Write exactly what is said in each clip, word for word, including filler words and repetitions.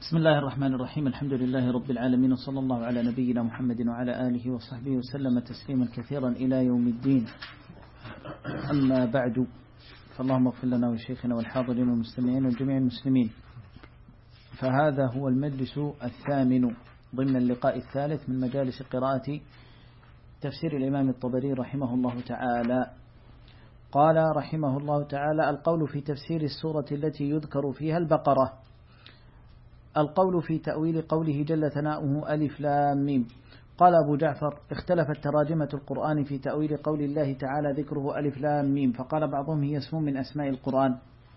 بسم الله الرحمن الرحيم. الحمد لله رب العالمين، وصلى الله على نبينا محمد وعلى آله وصحبه وسلم تسليما كثيرا إلى يوم الدين. أما بعد، فاللهم اغفر لنا وشيخنا والحاضرين والمستمعين وجميع المسلمين. فهذا هو المجلس الثامن ضمن اللقاء الثالث من مجالس قراءة تفسير الإمام الطبري رحمه الله تعالى. قال رحمه الله تعالى: القول في تفسير السورة التي يذكر فيها البقرة. القول في تأويل قوله جل ثناؤه ألف لام ميم. قال أبو جعفر: اختلفت تراجمة القرآن في تأويل قول الله تعالى ذكره ألف لام ميم، فقال بعضهم هي اسم من أسماء القرآن.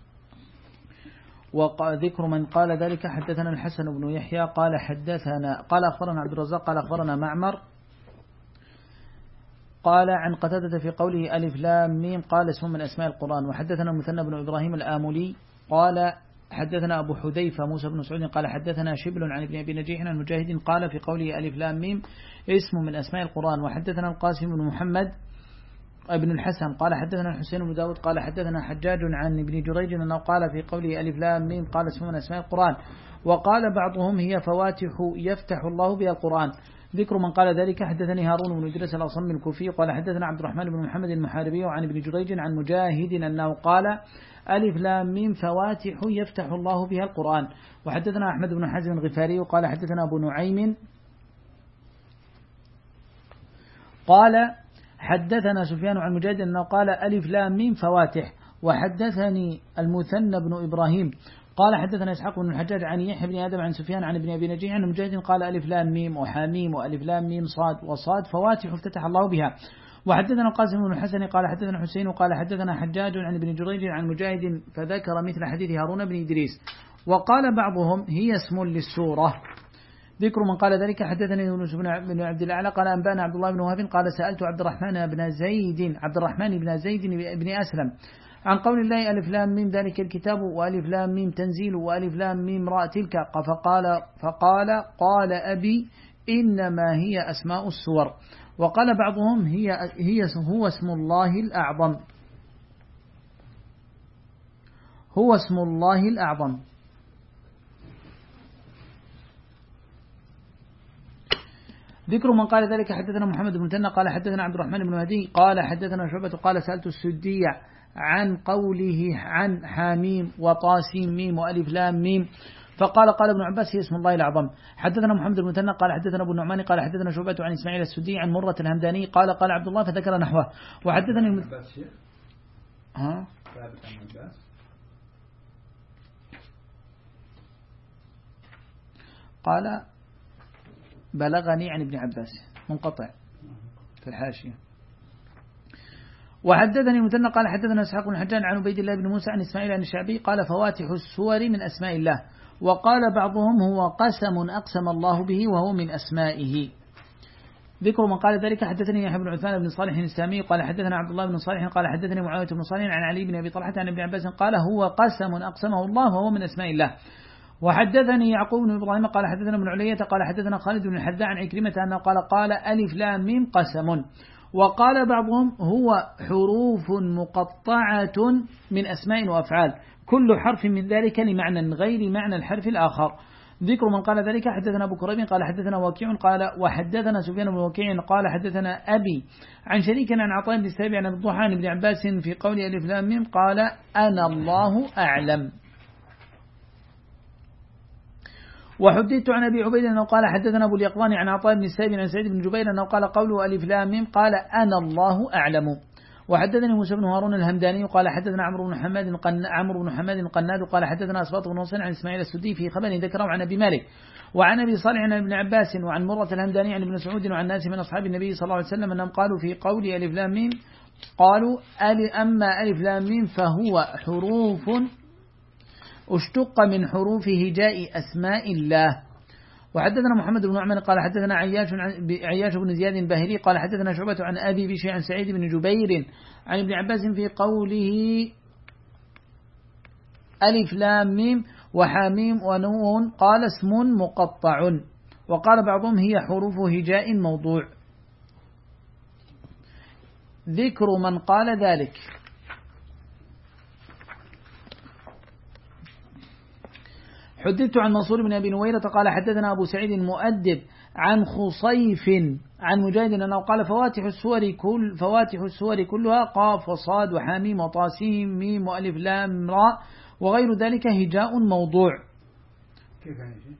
وذكر من قال ذلك: حدثنا الحسن بن يحيى قال حدثنا قال أخبرنا عبد الرزاق قال أخبرنا معمر قال عن قتادة في قوله ألف لام ميم قال اسم من أسماء القرآن. وحدثنا مثنى بن إبراهيم الآملي قال حدثنا أبو حذيفة موسى بن سعود قال حدثنا شبل عن ابن أبي نجيح عن مجاهد قال في قوله ألف لام ميم اسم من أسماء القرآن. وحدثنا القاسم بن محمد ابن الحسن قال حدثنا الحسين بن داود قال حدثنا حجاج عن ابن جريج أنه قال في قوله ألف لام ميم قال اسم من أسماء القرآن. وقال بعضهم هي فواتح يفتح الله بها القرآن. ذكر من قال ذلك: حدثني هارون بن إدريس الأصم الكوفي قال حدثنا عبد الرحمن بن محمد المحاربي عن ابن جريج عن مجاهد أنه قال ألف لام ميم فواتح يفتح الله بها القرآن. وحدثنا أحمد بن حازم الغفاري قال حدثنا أبو نعيم قال حدثنا سفيان عن مجاهد أنه قال ألف لام ميم فواتح. وحدثني المثنى بن إبراهيم قال حدثنا إسحاق بن الحجاج عن يحيى بن آدم عن سفيان عن ابن أبي نجيح عن مجاهد قال ألف لام ميم وحاميم وألف لام ميم صاد وصاد فواتح افتتح الله بها. وحدثنا القاسم بن الحسن قال حدثنا حسين قال حدثنا حجاج عن ابن جريج عن مجاهد فذكر مثل حديث هارون بن إدريس. وقال بعضهم هي اسم للسورة. ذكر من قال ذلك: حدثني يونس بن عبد الأعلى قال أنبانا عبد الله بن وهب قال سألت عبد الرحمن بن زيد عبد الرحمن بن زيد بن أسلم عن قول الله ألف لام ميم ذلك الكتاب وألف لام ميم تنزيل وألف لام ميم راء تلك فقال فقال قال أبي إنما هي أسماء السور. وقال بعضهم هي هي هو اسم الله الأعظم هو اسم الله الأعظم. ذكر من قال ذلك: حدثنا محمد بن تنى قال حدثنا عبد الرحمن بن مهدي قال حدثنا شعبة قال سألت السدية عن قوله عن حاميم وطاسيم ميم وألف لام ميم فقال قال ابن عباس هي اسم الله الأعظم. حدثنا محمد بن تنى قال حدثنا أبو النعمان قال حدثنا شعبة عن إسماعيل السدي عن مرة الهمداني قال قال عبد الله فذكر نحوه. وحدثني الم... ها قال بلغني عن ابن عباس منقطع في الحاشية. وحدثني المثنى قال حدثنا إسحاق بن حجاج عن عبيد الله بن موسى عن إسماعيل عن الشعبي قال فواتح السور من أسماء الله. وقال بعضهم هو قسم أقسم الله به وهو من أسمائه. ذكر من قال ذلك: حدثني يحيى بن عثمان بن صالح السامي قال حدثنا عبد الله بن صالح قال حدثني معاوية بن صالح عن علي بن أبي طلحة عن ابن عباس قال هو قسم أقسمه الله وهو من أسماء الله. وحدثني يعقوب بن إبراهيم قال حدثنا ابن علية قال حدثنا خالد بن الحذاء عن عكرمة أنه قال قال ألف لام ميم قسم. وقال بعضهم هو حروف مقطعة من أسماء وأفعال كل حرف من ذلك لمعنى غير معنى الحرف الآخر. ذكر من قال ذلك: حدثنا أبو كريب قال حدثنا وكيع قال وحدثنا سفيان بن وكيع قال حدثنا أبي عن شريك عن عطاء بن السابع عن الضحى عن ابن عباس في قول ألف لام ميم قال أنا الله أعلم. وحدثت عن أبي عبيد أنه قال حدثنا أبو اليقظان عن عطاء بن السائب عن سعيد بن جبير أنه قال قوله ألف لام ميم قال أنا الله أعلم. وحدثني موسى بن هارون الهمداني قال حدثنا عمرو بن حماد عمرو بن حماد القناد قال حدثنا أسباط بن نصر عن إسماعيل السدي في خبر ذكره عن أبي مالك وعن أبي صالح عن ابن عباس وعن مرة الهمداني عن ابن سعود وعن ناس من أصحاب النبي صلى الله عليه وسلم أنهم قالوا في قول ألف لام ميم قالوا أما ألف لام ميم فهو حروف اشتق من حروف هجاء أسماء الله. وحدثنا محمد بن نعمان قال حدثنا عياش عياش بن زياد الباهلي قال حدثنا شعبة عن أبي بشيء عن سعيد بن جبير عن ابن عباس في قوله ألف لام ميم وحاميم ونون قال اسم مقطع. وقال بعضهم هي حروف هجاء موضوع. ذكر من قال ذلك: حدثت عن منصور بن أبي نويرة قال حدثنا أبو سعيد المؤدب عن خصيف عن مجاهد أنه قال فواتح السور كل فواتح السور كلها قاف وصاد وحاميم وطاسيم ميم وألف لام راء وغير ذلك هجاء موضوع. كيف يعني شيء؟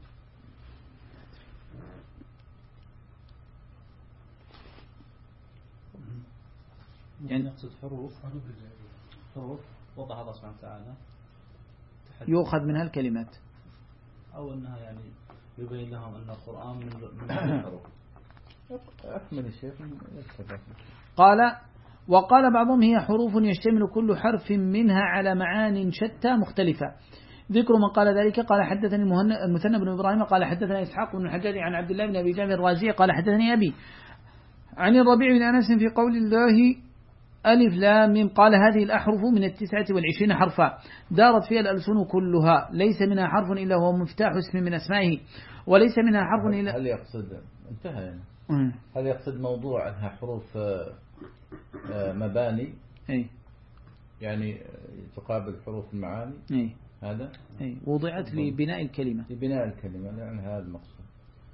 يعني يقصد حروف حروف وضع الله سبحانه وتعالى يؤخذ منها الكلمات أو أنها يعني يبين لهم أن القرآن من من الحروف. أكمل الشيخ. قال وقال بعضهم هي حروف يشتمل كل حرف منها على معان شتى مختلفة. ذكر من قال ذلك قال حدثني المثنى بن إبراهيم قال حدثنا إسحاق بن الحجاج عن عبد الله بن أبي جابر الرازي قال حدثني أبي عن الربيع بن أنس في قول الله ألف لام ميم قال هذه الأحرف من التسعة والعشرين حرفا دارت فيها الألسن كلها ليس منها حرف إلا هو مفتاح اسم من أسمائه وليس منها حرف إلا. هل يقصد انتهى يعني. هل يقصد موضوع أنها حروف مباني أي يعني تقابل حروف المعاني أي هذا أي وضعت لبناء الكلمة لبناء الكلمة يعني هذا المقصود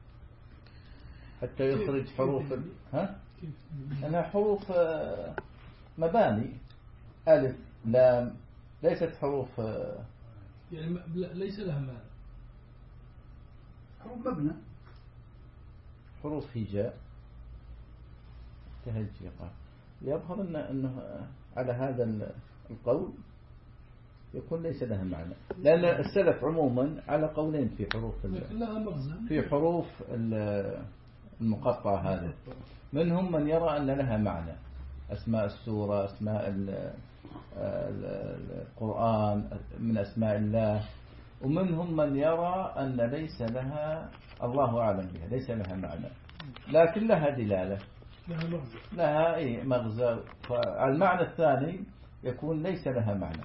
حتى يخرج حروف ها أنها حروف مباني ألف لام ليست حروف يعني ليس لها معنى حروف مبنى حروف هجاء تهجي قال يظهر أن أنه على هذا القول يكون ليس لها معنى لأن السلف عموما على قولين في حروف في حروف المقطعة هذا منهم من يرى أن لها معنى أسماء السورة أسماء القرآن من أسماء الله ومنهم من يرى أن ليس لها الله أعلم بها ليس لها معنى لكن لها دلالة لها مغزى لها أي مغزى فالمعنى الثاني يكون ليس لها معنى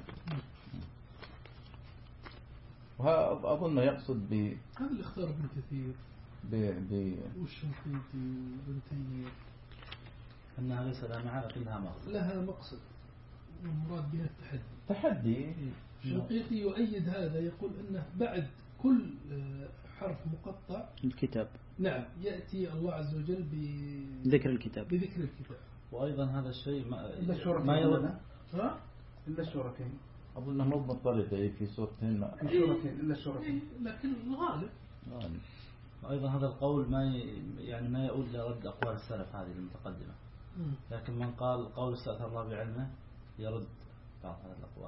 وأظن يقصد ب هذا اللي اختار ابن كثير ب ب والشنقيطي وابن تيمية أنها ليس لها معنى لكنها مقصد لها مقصد والمراد بها التحدي تحدي. الشنقيطي يؤيد هذا يقول أنه بعد كل حرف مقطع الكتاب نعم يأتي الله عز وجل بذكر الكتاب بذكر الكتاب وأيضا هذا الشيء ما, ما يرد ها إلا السورتين أظن مو مضطردة في سورتين في سورتين إلا السورتين لكن الغالب وأيضا هذا القول ما يعني ما يؤول لرد أقوال السلف هذه المتقدمة لكن من قال قول استأثر الله بعلمه يرد بعض هذه الأقوال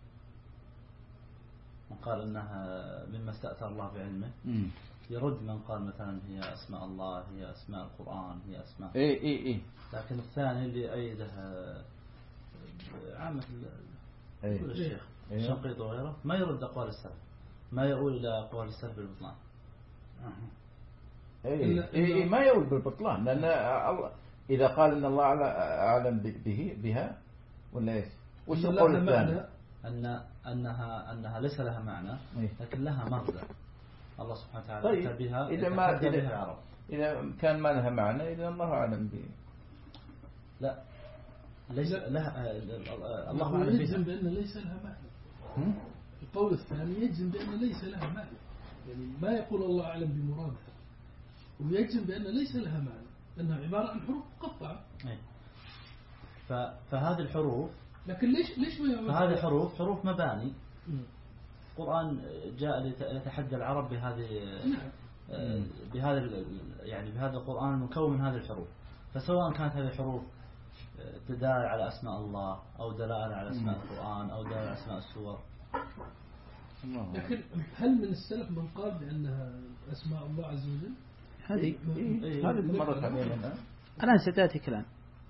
من قال أنها مما استأثر الله بعلمه يرد من قال مثلا هي أسماء الله هي أسماء القرآن هي أسماء إيه إيه إيه لكن الثاني اللي أيدها عامة إيه الشيخ الشنقيطي وغيره ما يرد أقوال السلف ما يقول إلى أقوال السلف بالبطلان إيه إيه ما يقول بالبطلان لأن الله إذا قال إن الله أعلم به بها ولا إيش وش القول الثاني أن أنها أنها ليس لها معنى لكن لها مغزى الله سبحانه وتعالى طيب بها إذا ما إذا, إذا كان ما لها معنى إذا الله أعلم به لا ليس لها الله أعلم يجزم بأن ليس لها معنى القول الثاني يجزم بأن ليس لها معنى يعني ما يقول الله أعلم بمراده ويجزم بأن ليس لها معنى لأنها عبارة عن حروف مقطعة فهذه الحروف لكن ليش ليش ما فهذه الحروف حروف مباني القرآن جاء ليتحدى العرب بهذه بهذا يعني بهذا القرآن المكون من هذه الحروف فسواء كانت هذه الحروف تدل على أسماء الله أو دلالة على أسماء القرآن أو دلالة على أسماء السور لكن هل من السلف من قال بأنها أسماء الله عز وجل هذه هذه مرت علينا الآن ستأتي كلام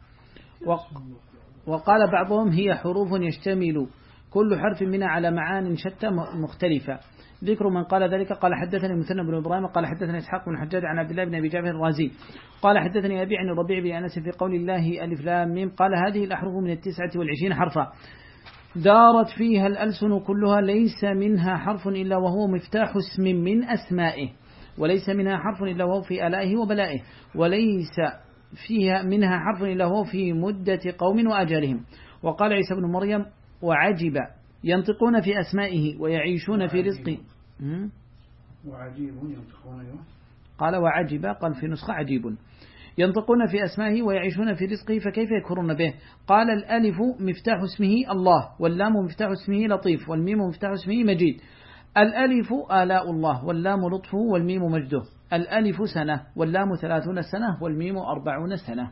وقال بعضهم هي حروف يشتمل كل حرف منها على معان شتى مختلفة. ذكر من قال ذلك قال حدثني المثنى بن إبراهيم قال حدثني إسحاق بن الحجاج عن عبد الله بن أبي جعفر الرازي قال حدثني أبي عن الربيع بن أنس في قول الله ألف لام ميم قال هذه الأحرف من التسعة والعشرين حرفا دارت فيها الألسن كلها ليس منها حرف إلا وهو مفتاح اسم من أسمائه وليس منها حرف إلا وهو في آلائه وبلائه وليس فيها منها حرف إلا وهو في مدة قوم وأجالهم. وقال عيسى بن مريم وعجب ينطقون في أسمائه ويعيشون في رزقه وعجيب ينطقون. قال وعجب، قال في نسخة عجيب، ينطقون في أسمائه ويعيشون في رزقه فكيف يكفرون به. قال الألف مفتاح اسمه الله، واللام مفتاح اسمه لطيف، والميم مفتاح اسمه مجيد. الألف آلاء الله، واللام لطفه، والميم مجده. الألف سنة، واللام ثلاثون سنة، والميم أربعون سنة.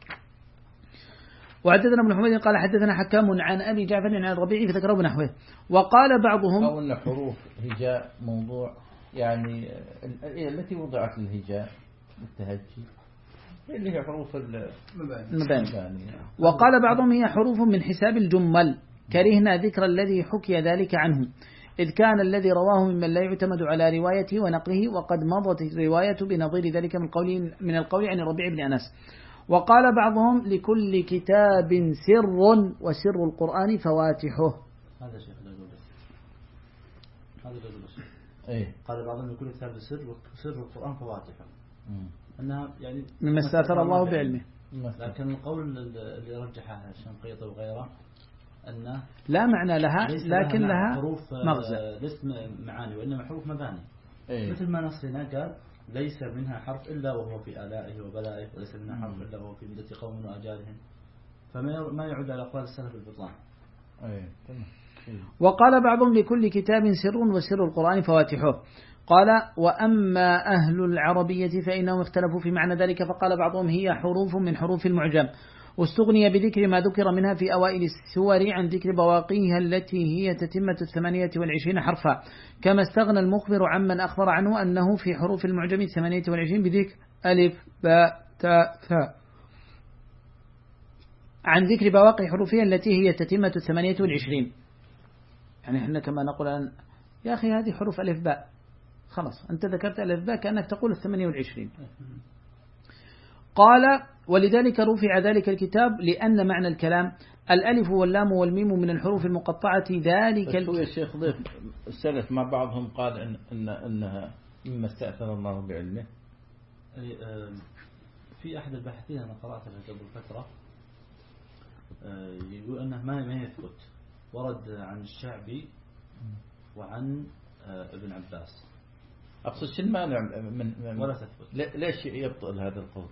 وحدثنا ابن حميد قال حدثنا حكام عن أبي جعفر عن الربيع فذكره بنحوه. وقال بعضهم أو أن حروف هجاء موضوع يعني التي وضعت للهجاء بالتهجي اللي هي حروف المباني. وقال بعضهم هي حروف من حساب الجمل، كرهنا ذكر الذي حكي ذلك عنه، إذ كان الذي رواه ممن لا يعتمد على روايته ونقله، وقد مضت الرواية بنظير ذلك من قول من القول عن الربيع بن أنس. وقال بعضهم لكل كتاب سر، وسر القرآن فواتحه. هذا شيخ يقول هذا يقول إيه قال بعضهم لكل كتاب سر، وسر القرآن فواتحه، أنها يعني مما استأثر الله بعلمه. لكن القول اللي رجحه الشنقيطي وغيره أنه لا معنى لها، لكن لها, لها حروف مغزى، ليس معاني وإنما حروف مباني. إيه؟ مثل ما نصنا قال ليس منها حرف إلا وهو في آلائه وبلائه، وليس منها حرف إلا وهو في مدة قوم وأجالهم، فما ما يعود على أقوال السلف البطلان. إيه؟ وقال بعضهم لكل كتاب سر، وسر القرآن فواتحه. قال وأما أهل العربية فإنهم اختلفوا في معنى ذلك، فقال بعضهم هي حروف من حروف المعجم، واستغني بذكر ما ذكر منها في أوائل السور عن ذكر بواقيها التي هي تتمة الثمانية والعشرين حرفا، كما استغنى المخبر عمن أخبر عنه أنه في حروف المعجم الثمانية والعشرين بذكر ألف باء تاء ثاء عن ذكر بواقي حروفها التي هي تتمة الثمانية والعشرين. يعني احنا كما نقول أن يا أخي هذه حروف ألف باء، خلاص أنت ذكرت ألف باء كأنك تقول الثمانية والعشرين. قال ولذلك رفع ذلك الكتاب لأن معنى الكلام الألف واللام والميم من الحروف المقطعة ذلك. بس هو يا شيخ ضيف السلف مع بعضهم قال إن إن إنها مما استأثر الله بعلمه. في أحد الباحثين أنا قرأته قبل فترة يقول أنه ما ما يثبت، ورد عن الشعبي وعن ابن عباس. أقصد شو المانع من, من ولا تثبت؟ ليش يبطل هذا القول؟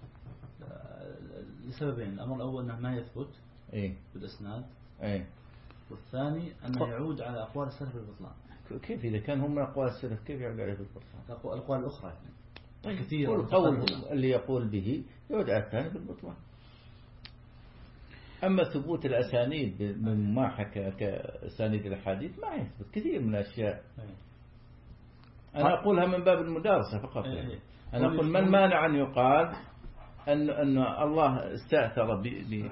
لسببين، الأمر الأول أنه ما يثبت إيه؟ بالإسناد، إيه؟ والثاني أنه يعود على أقوال السلف بالبطلان. كيف إذا كان هم أقوال السلف كيف يعود عليه بالبطلان؟ الأقوال الأخرى يعني. طيب كثير القول اللي يقول به يعود على الثاني بالبطلان. أما ثبوت الأسانيد مما حكى كأسانيد الحديث ما يثبت كثير من الأشياء. أنا أقولها من باب المدارسة فقط. يعني. أنا أقول من مانع أن يقال أن أن الله استأثر ب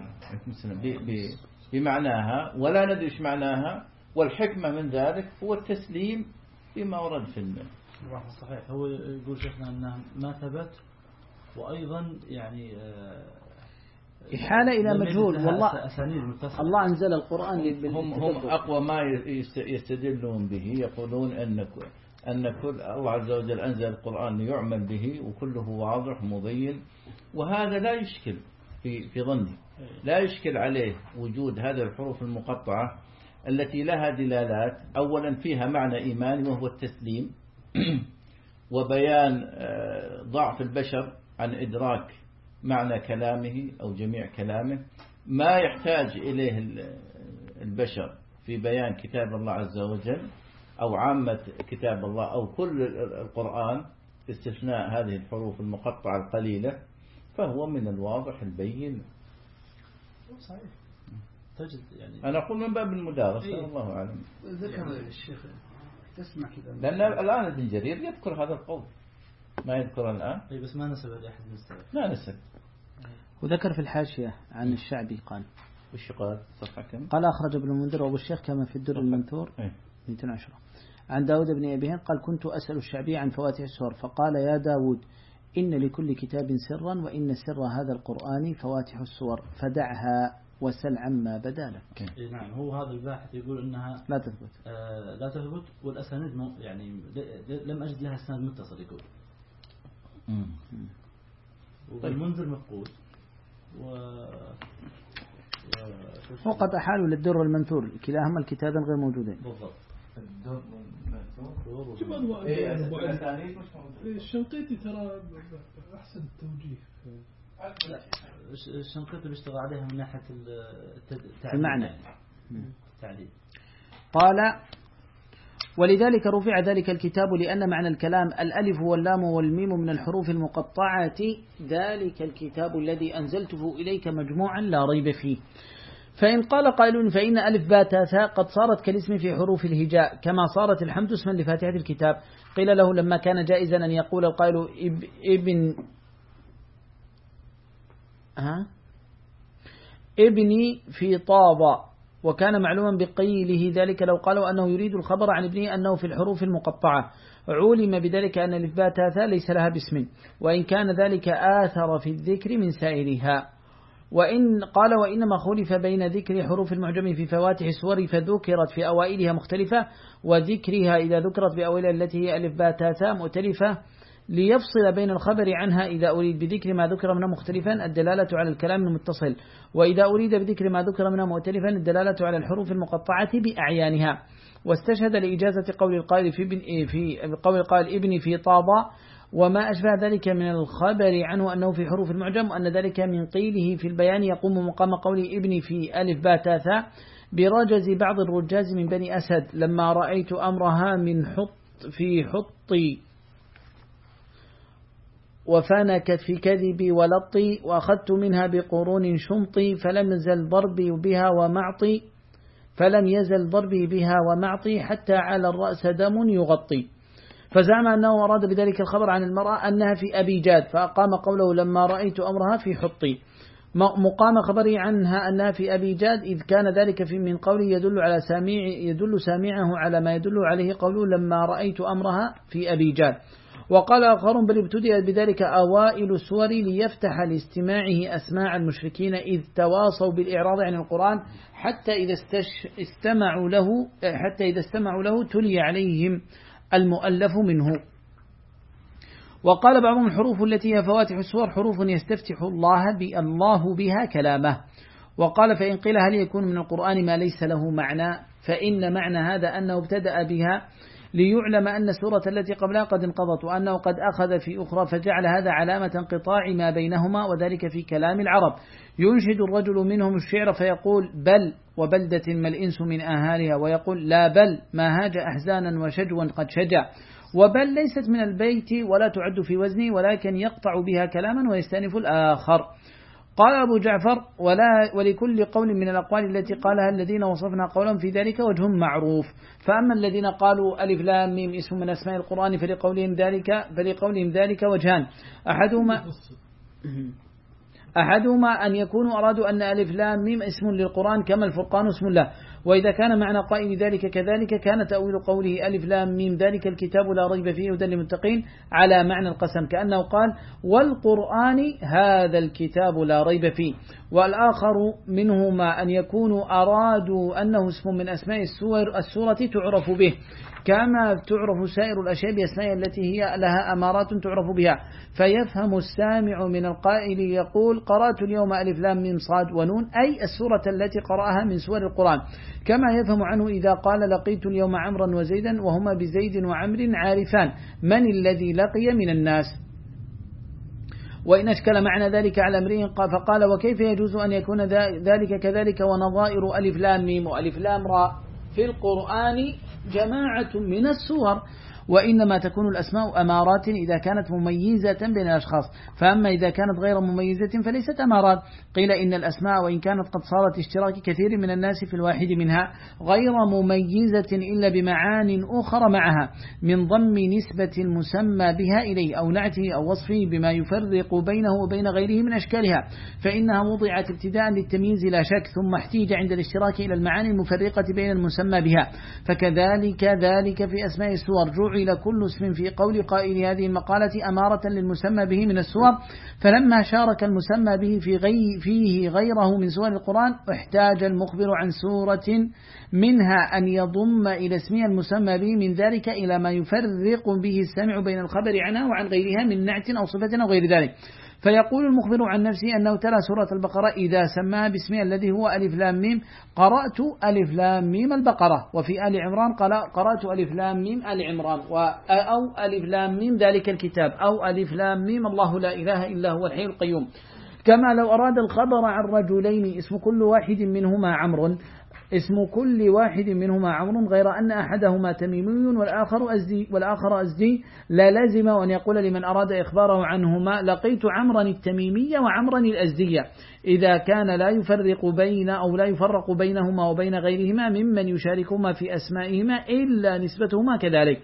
ب بمعناها ولا ندري ايش معناها، والحكمة من ذلك هو التسليم بما ورد في النص. صحيح. هو يقول شيخنا أنه ما ثبت، وأيضا يعني إحالة إلى مجهول. والله الله أنزل القرآن هم هم أقوى ما يستدلون به، يقولون أن أن كل الله عز وجل أنزل القرآن يعمل به وكله واضح مبين، وهذا لا يشكل في في ظني، لا يشكل عليه وجود هذه الحروف المقطعة التي لها دلالات. أولا فيها معنى إيماني وهو التسليم وبيان ضعف البشر عن إدراك معنى كلامه أو جميع كلامه، ما يحتاج إليه البشر في بيان كتاب الله عز وجل أو عامة كتاب الله أو كل القرآن باستثناء هذه الحروف المقطعة القليلة، فهو من الواضح البين. صحيح. تجد يعني أنا أقول من باب المدارسة. إيه؟ الله أعلم. ذكر الشيخ تسمع كذا لأن الآن ابن جرير يذكر هذا القول، ما يذكر الآن. إيه بس ما نسب لأحد من السلف. لا نسب. وذكر في الحاشية عن الشعبي قال وش قال؟ صفحة كم؟ قال أخرج ابن المنذر وأبو الشيخ كما في الدر المنثور مئتين وعشرة عن داود بن أبي هند قال كنت أسأل الشعبي عن فواتح السور فقال يا داود إن لكل كتاب سرا وإن سر هذا القرآن فواتح السور فدعها وسل عما بدا لك. إيه نعم. هو هذا الباحث يقول إنها لا تثبت. آه لا تثبت، والأسانيد يعني لم أجد لها اسناد متصل يقول. امم والمنذر مفقود و وقد أحالوا للدر والمنثور كلاهما الكتابين غير موجودين. بالضبط. شوف أنواع الشنقيطي ترى أحسن التوجيه. لا الشنقيطي بيشتغل عليها من ناحية المعنى التعليل. قال ولذلك رفع ذلك الكتاب لأن معنى الكلام الألف واللام والميم من الحروف المقطعة ذلك الكتاب الذي أنزلته إليك مجموعا لا ريب فيه. فإن قال قائل فإن ألف باء تاء ثاء قد صارت كالاسم في حروف الهجاء كما صارت الحمد اسما لفاتحة الكتاب، قيل له لما كان جائزا أن يقول القائل إب ابن ها ابني في طابة، وكان معلوما بقيله ذلك لو قالوا أنه يريد الخبر عن ابنه أنه في الحروف المقطعة، علم بذلك أن ألف باء تاء ثاء ليس لها باسم، وإن كان ذلك آثر في الذكر من سائرها. وإن قال وإنما خلف بين ذكر حروف المعجم في فواتح السور فذكرت في أوائلها مختلفة، وذكرها إذا ذكرت في أوائلها التي هي ألف باء تاء ثاء مؤتلفة، ليفصل بين الخبر عنها إذا أريد بذكر ما ذكر منها مختلفا الدلالة على الكلام المتصل، وإذا أريد بذكر ما ذكر منها مؤتلفا الدلالة على الحروف المقطعة بأعيانها. واستشهد لإجازة قول القائل في, ابن في قول القائل ابن في طابة وما أشبه ذلك من الخبر عنه أنه في حروف المعجم، وأن ذلك من قيله في البيان يقوم مقام قول ابن في ألف باء تاء ثاء برجز بعض الرجاز من بني أسد لما رأيت أمرها من حط في حطي وفانكت في كذبي ولطي، وأخذت منها بقرون شمطي فلم يزل ضربي بها ومعطي فلم يزل ضربي بها ومعطي حتى على الرأس دم يغطي. فزعم أنه أراد بذلك الخبر عن المرأة أنها في أبي جاد، فأقام قوله لما رأيت أمرها في حطي مقام خبره عنها أنها في أبي جاد، إذ كان ذلك في من قوله يدل على سامع يدل سامعه على ما يدل عليه قوله لما رأيت أمرها في أبي جاد. وقال آخرون بل ابتدأ بذلك أوائل السور ليفتح لاستماعه أسماع المشركين إذ تواصوا بالإعراض عن القرآن حتى إذا استمعوا له حتى إذا استمعوا له تلي عليهم المؤلف منه. وقال بعضهم الحروف التي هي فواتح السور حروف يستفتح الله بالله بها كلامه. وقال فإن قيل هل يكون من القرآن ما ليس له معنى، فإن معنى هذا أنه ابتدأ بها ليعلم أن السورة التي قبلها قد انقضت، وأنه قد أخذ في أخرى فجعل هذا علامة انقطاع ما بينهما، وذلك في كلام العرب ينشد الرجل منهم الشعر فيقول بل وبلدة ما الإنس من آهالها، ويقول لا بل ما هاج أحزانا وشجوا قد شجع، وبل ليست من البيت ولا تعد في وزنه ولكن يقطع بها كلاما ويستأنف الآخر. قال أبو جعفر ولا ولكل قول من الأقوال التي قالها الذين وصفنا قولهم في ذلك وجه معروف. فأما الذين قالوا ألف لام ميم اسم من أسماء القرآن فلقولهم ذلك فلقولهم ذلك وجهان، أحدهما أحدهما أن يكونوا أرادوا أن ألف لام ميم اسم للقرآن كما الفرقان اسم الله، وإذا كان معنى قائل ذلك كذلك كان تأويل قوله ألف لام ميم ذلك الكتاب لا ريب فيه هدى للمتقين على معنى القسم، كأنه قال والقرآن هذا الكتاب لا ريب فيه. والآخر منهما أن يكونوا أرادوا أنه اسم من أسماء السور السورة تعرف به كما تعرف سائر الأشياء بأسماء التي هي لها أمارات تعرف بها، فيفهم السامع من القائل يقول قرأت اليوم ألف لام ميم صاد ونون أي السورة التي قرأها من سور القرآن، كما يفهم عنه إذا قال لقيت اليوم عمرا وزيدا وهما بزيد وعمر عارفان من الذي لقي من الناس. وإن أشكل معنى ذلك على امرئ فقال وكيف يجوز أن يكون ذلك كذلك ونظائر ألف لام ميم وألف لام را في القرآن جماعة من السور، وإنما تكون الأسماء أمارات إذا كانت مميزة بين الأشخاص، فأما إذا كانت غير مميزة فليست أمارات. قيل إن الأسماء وإن كانت قد صارت اشتراك كثير من الناس في الواحد منها غير مميزة إلا بمعان أخرى معها من ضم نسبة المسمى بها إليه أو نعته أو وصفه بما يفرق بينه وبين غيره من أشكالها، فإنها وضعت ابتداء للتمييز لا شك، ثم احتيج عند الاشتراك إلى المعاني المفرقة بين المسمى بها. فكذلك ذلك في أسماء السور جعل كل اسم في قول قائل هذه المقالة أمارة للمسمى به من السور، فلما شارك المسمى به في غي فيه غيره من سور القرآن احتاج المخبر عن سورة منها أن يضم إلى اسمها المسمى به من ذلك إلى ما يفرق به السمع بين الخبر عنها وعن غيرها من نعت أو صفة أو غير ذلك. فيقول المخبر عن نفسه أنه تلا سورة البقرة إذا سماها باسمها الذي هو ألف لام ميم قرأت ألف لام ميم البقرة، وفي آل عمران قرأت ألف لام ميم آل عمران، أو ألف لام ميم ذلك الكتاب، أو ألف لام ميم الله لا إله إلا هو الحي القيوم. كما لو أراد الخبر عن رجلين اسم كل واحد منهما عمرو اسم كل واحد منهما عمرو غير أن أحدهما تميمي والآخر أزدي والآخر أزدي لا لازم أن يقول لمن أراد إخباره عنهما لقيت عمرا التميمية وعمرا الأزدية إذا كان لا يفرق بين أو لا يفرق بينهما وبين غيرهما ممن يشاركهما في أسمائهما إلا نسبتهما كذلك.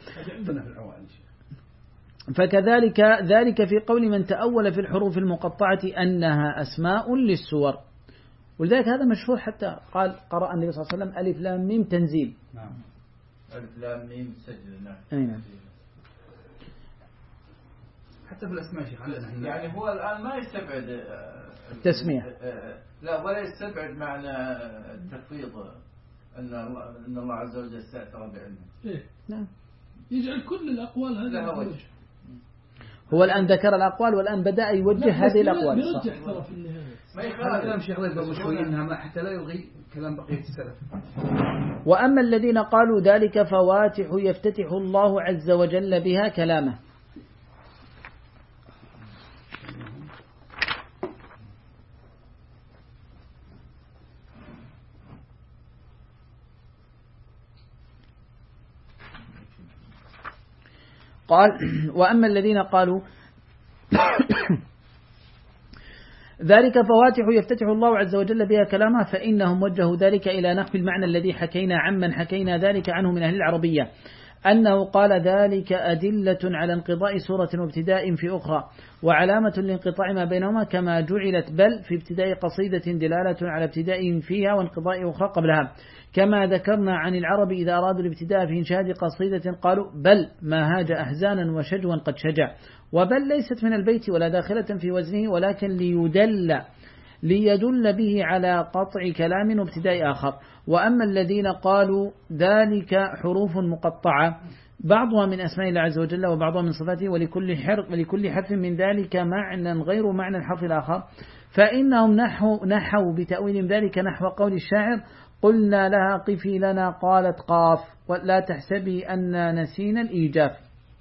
فكذلك ذلك في قول من تأول في الحروف المقطعة أنها أسماء للسور، ولذلك هذا مشهور حتى قال قرأ النبي صلى الله عليه وسلم ألف لام ميم تنزيل. نعم ألف لام ميم سجل. نعم. أي نعم. حتى في الأسماء شيخ يعني هو الآن ما يستبعد التسمية، لا ولا يستبعد معنى التفويض أن الله أن الله عز وجل استأثر بعلمه. إيه نعم. يجعل كل الأقوال هذه وجه. هو الآن ذكر الأقوال والآن بدأ يوجه هذه الأقوال. يرجح ترى في النهاية. ما يخالف كلام شيخ الله قبل شوي إنها ما حتى لا يلغي كلام بقية السلف. وأما الذين قالوا ذلك فواتح يفتتح الله عز وجل بها كلامه. قال وأما الذين قالوا ذلك فواتح يفتتح الله عز وجل بها كلامه فإنهم وجهوا ذلك إلى نحو المعنى الذي حكينا عمن حكينا ذلك عنه من أهل العربية أنه قال ذلك أدلة على انقضاء سورة وابتداء في أخرى وعلامة لانقطاع ما بينهما كما جعلت بل في ابتداء قصيدة دلالة على ابتداء فيها وانقضاء أخرى قبلها، كما ذكرنا عن العرب إذا أرادوا الابتداء في إنشاد قصيدة قالوا بل ما هاج أحزانا وشجوا قد شجع، وبل ليست من البيت ولا داخلة في وزنه ولكن ليدل ليدل به على قطع كلام وابتداء آخر. وأما الذين قالوا ذلك حروف مقطعة بعضها من أسماء الله عز وجل وبعضها من صفاته ولكل حرف ولكل حرف من ذلك معنى غير معنى الحرف الآخر فإنهم نحو نحوا بتأويل ذلك نحو قول الشاعر قلنا لها قفي لنا قالت قاف ولا تحسبي أن نسينا الإيجاف،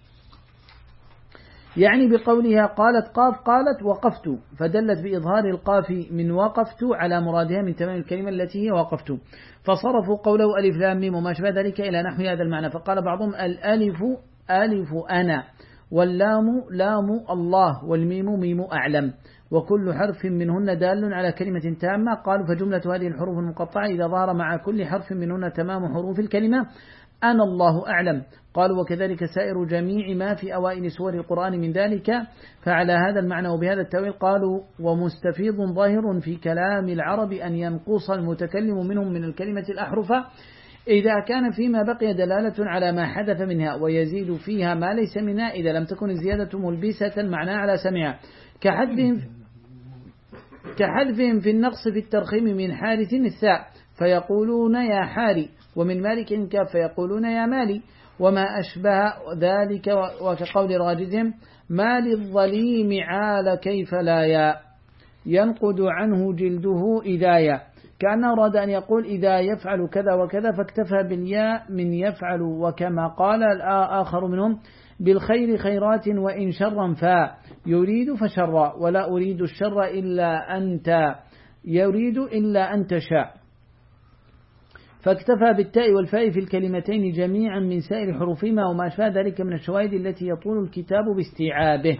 يعني بقولها قالت قاف قالت وقفت فدلت بإظهار القاف من وقفت على مرادها من تمام الكلمة التي هي وقفت، فصرفوا قوله ألف لام ميم وما شابه ذلك إلى نحو هذا المعنى، فقال بعضهم الألف ألف أنا واللام لام الله والميم ميم أعلم وكل حرف منهن دال على كلمة تامة. قالوا فجملة هذه الحروف المقطعة إذا ظهر مع كل حرف منهن تمام حروف الكلمة أنا الله أعلم. قالوا وكذلك سائر جميع ما في أوائل سور القرآن من ذلك، فعلى هذا المعنى وبهذا التأويل قالوا ومستفيض ظاهر في كلام العرب أن ينقص المتكلم منهم من الكلمة الأحرف إذا كان فيما بقي دلالة على ما حدث منها ويزيد فيها ما ليس منها إذا لم تكن الزيادة ملبسة معناه على سمعها كحذفهم كحذفهم في النقص في الترخيم من حارث الثاء فيقولون يا حاري ومن مالك كاف فيقولون يا مالي وما أشبه ذلك وكقول راجزهم ما للظليم عال كيف لا يا ينقد عنه جلده إذا يا، كأنه أراد أن يقول إذا يفعل كذا وكذا فاكتفى بالياء من يفعل، وكما قال الآخر منهم بالخير خيرات وإن شرا فا يريد فشرا ولا أريد الشر إلا أنت يريد إلا أن تشاء، فاكتفى بالتاء والفاء في الكلمتين جميعا من سائر حروفهما وما أشبه ذلك من الشواهد التي يطول الكتاب باستيعابه.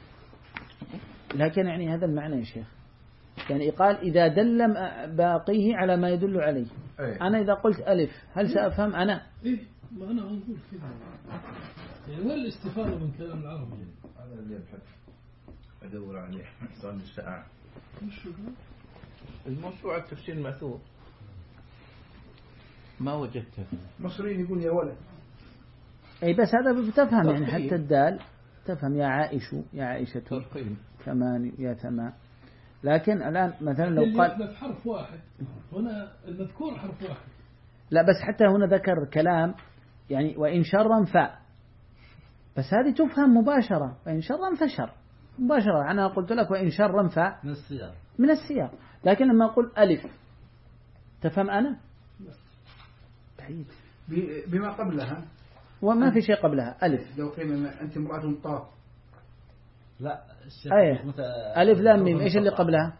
لكن يعني هذا المعنى يا شيخ، يعني قال إذا دل باقيه على ما يدل عليه. أيه. أنا إذا قلت ألف هل سأفهم أنا؟ إيه ما أنا أقول كذا يعني وين الاستفادة من كلام العرب يعني؟ هذا اللي أبحث أدور عليه صار الساعة مش الموسوعة التفسير المأثور ما وجدتها. مصريين يقول يا ولد. أي بس هذا بتفهم يعني حتى الدال تفهم يا عائش يا عائشة ثمان يا ثمان، لكن الآن مثلا لو قال حرف واحد هنا المذكور حرف واحد لا بس حتى هنا ذكر كلام يعني وإن شرا فاء بس هذه تفهم مباشرة وإن شرا فشر مباشرة. أنا قلت لك وإن شرا ف من السياق من السياق، لكن لما أقول ألف تفهم أنا بعيد بما قبلها وما في شيء قبلها. ألف لو قيل أنت امرأة طاف. لا أيه. مت... ألف لام ميم إيش اللي قبلها؟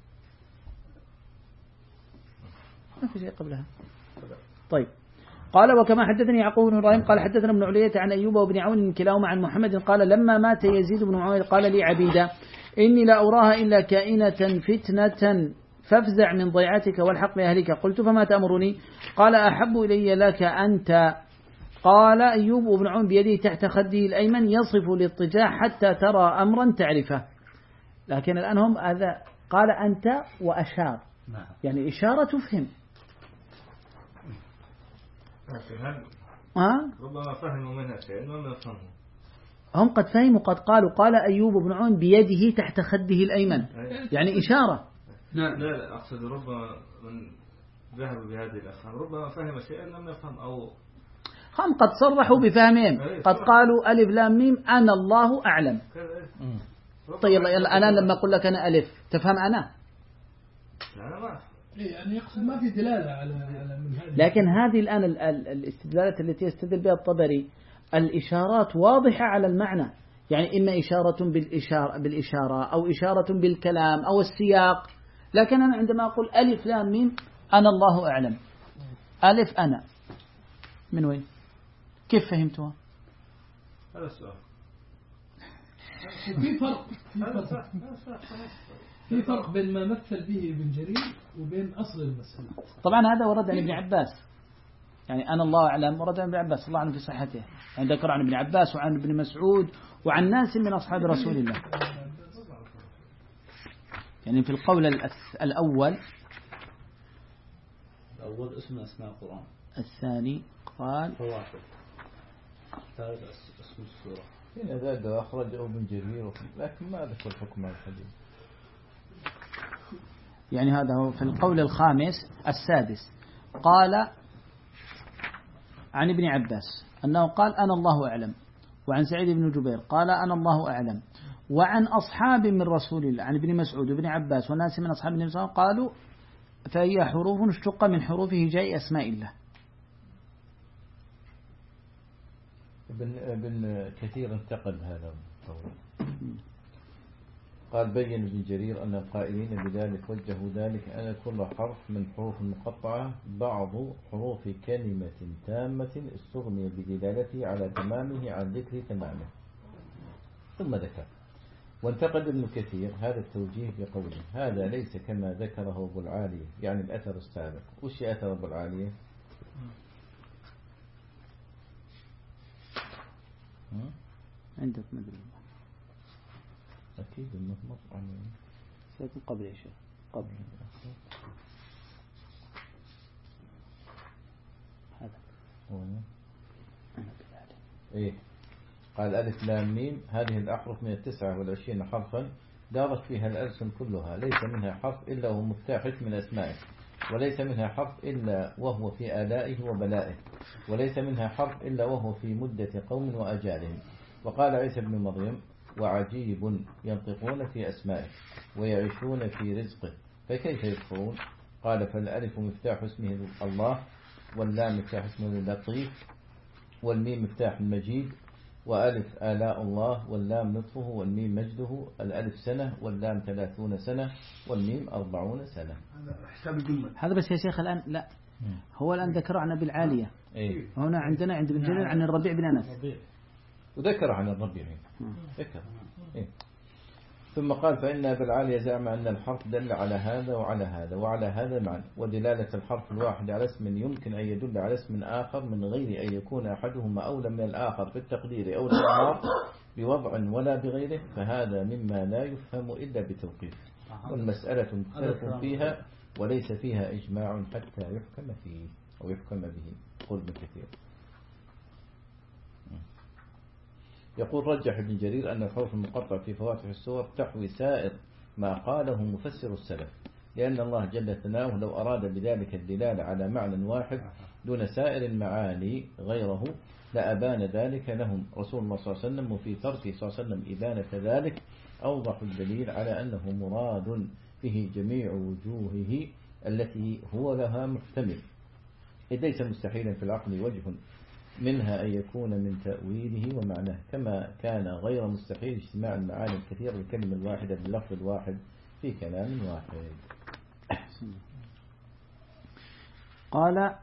ما في شيء قبلها. طيب قال وكما حدثني يعقوب بن إبراهيم قال حدثنا ابن علية عن أيوب وابن عون كلاهما عن محمد قال لما مات يزيد بن معاوية قال لي عبيدة إني لا أراها إلا كائنة فتنة فافزع من ضيعتك والحق بأهلك. قلت فما تأمرني؟ قال أحب إلي لك أنت. قال أيوب وابن عون بيده تحت خده الأيمن يصف الاضطجاع حتى ترى أمرا تعرفه. لكن الآن هم هذا قال أنت وأشار يعني إشارة تفهم. ها؟ ربما فهموا منها شيء وما يفهموا. هم قد فهموا قد قالوا قال أيوب بن عون بيده تحت خده الأيمن يعني إشارة. لا لا أقصد ربما من ذهب بهذه الأفهام ربما فهم شيئا لم يفهم أو هم قد صرحوا بفهمهم قد قالوا ألف لام ميم أنا الله أعلم. طيب يلا أنا لما أقول لك أنا ألف تفهم أنا؟ لا ما يعني يقصد ما في دلالة على على من هذه. لكن هذه الآن الاستدلالات التي يستدل بها الطبري الإشارات واضحة على المعنى، يعني إما إشارة بالإشارة, بالإشارة أو إشارة بالكلام أو السياق. لكن أنا عندما أقول ألف لام ميم أنا الله أعلم ألف أنا من وين؟ كيف فهمتها؟ هذا السؤال. في فرق في فرق في فرق بين ما مثل به ابن جرير وبين أصل المسألة. طبعا هذا ورد عن ابن عباس، يعني أنا الله أعلم ورد عن ابن عباس الله عنه في صحته، يعني ذكر عن ابن عباس وعن ابن مسعود وعن ناس من أصحاب رسول الله. يعني في القول الأول الأول اسم أسماء القرآن، الثاني قال فواحد، الثالث اسم السورة. هذا أخرجه ابن جرير لكن ما ذكر حكم الحديث. يعني هذا هو في القول الخامس السادس قال عن ابن عباس أنه قال أنا الله أعلم، وعن سعيد بن جبير قال أنا الله أعلم، وعن أصحاب من رسول الله عن ابن مسعود وابن عباس وناس من أصحاب النبي صلى الله عليه وسلم قالوا فهي حروف اشتق من حروفه جاء أسماء الله. ابن ابن كثير انتقد هذا القول، قال بين ابن جرير أن القائلين بذلك وجهوا ذلك أن كل حرف من حروف مقطعة بعض حروف كلمة تامة استغني بدلالته على تمامه عن ذكر تمامه. ثم ذكر وانتقد ابن كثير هذا التوجيه بقوله هذا ليس كما ذكره أبو العالية، يعني الأثر السابق. وش أثر أبو العالية؟ عندك مدري أكيد إنه مطعم سيكون قبل يا شيخ قبل هذا إيه قال ألف لام ميم هذه الأحرف من التسعة والعشرين حرفا دارت فيها الألسن كلها، ليس منها حرف إلا وهو مفتاح من أسمائه، وليس منها حرف إلا وهو في آلائه وبلائه، وليس منها حرف إلا وهو في مدة قوم وأجالهم. وقال عيسى بن مريم وعجيب ينطقون في أسمائه ويعيشون في رزقه فكيف يكفرون؟ قال فالألف مفتاح اسمه الله، واللام مفتاح اسمه اللطيف، والميم مفتاح المجيد، وألف آلاء الله، واللام نطفه، والميم مجده، الألف سنة، واللام ثلاثون سنة، والميم أربعون سنة. هذا حساب الجمل. هذا بس يا شيخ الآن لا هو الآن ذكر عن أبي العالية. إيه؟ هنا عندنا عند ابن جرير عن الربيع بن أنس وذكر عن الربيع ذكر. إيه؟ ثم قال فإن أبي العالية زعم أن الحرف دل على هذا وعلى هذا وعلى هذا معا، ودلالة الحرف الواحد على اسم يمكن أن يدل على اسم آخر من غير أن يكون أحدهما أولى من الآخر في التقدير أو الإعراب بوضع ولا بغيره، فهذا مما لا يفهم إلا بتوقيف، والمسألة مختلف فيها وليس فيها إجماع حتى يحكم فيه أو يحكم به. قل بكثير. يقول رجح ابن جرير أن الحروف المقطع في فواتح السور تحوي سائر ما قاله مفسر السلف، لأن الله جل ثناؤه لو أراد بذلك الدلالة على معنى واحد دون سائر المعاني غيره لأبان ذلك لهم رسول الله صلى الله عليه وسلم، وفي تركه صلى الله عليه وسلم إبانة ذلك أوضح الدليل على أنه مراد فيه جميع وجوهه التي هو لها محتمل، إذ ليس مستحيلا في العقل وجه منها أن يكون من تأويله ومعناه، كما كان غير مستحيل اجتماع المعاني الكثيرة بالكلمة الواحدة باللفظ الواحد في كلام واحد. قال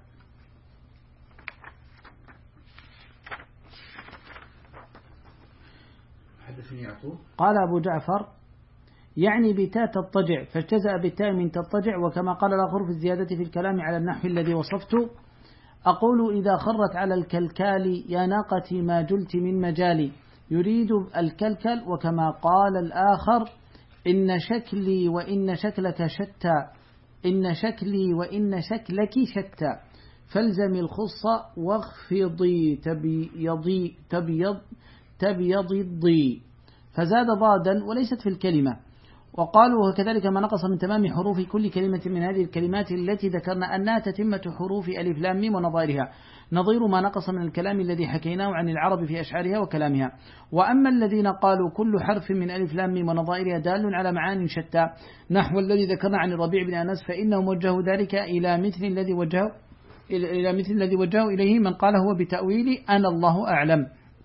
قال أبو جعفر يعني بتاء تضطجع، فاجتزأ بالتاء من تضطجع، وكما قال الآخر في الزيادة في الكلام على النحو الذي وصفته: أقول إذا خرت على الكلكال يا ناقتي ما جلت من مجالي، يريد الكلكل. وكما قال الآخر: إن شكلي وإن شكلك شتى، إن شكلي وإن شكلك شتى، فالزم الخص واخفضي تبيضي تبيض تبيض الضي، فزاد ضادا وليست في الكلمة. وقالوا وكذلك ما نقص من تمام حروف كل كلمة من هذه الكلمات التي ذكرنا أنها تتمة حروف ألف لام ميم ونظائرها، نظير ما نقص من الكلام الذي حكيناه عن العرب في أشعارها وكلامها. وأما الذين قالوا كل حرف من ألف لام ميم ونظائرها دال على معان شتى، نحو الذي ذكرنا عن الربيع بن أنس، فإنهم وجهوا ذلك إلى مثل الذي وجهوا إلى مثل الذي وجهوا إليه من قال هو بتأويل أنا الله أعلم،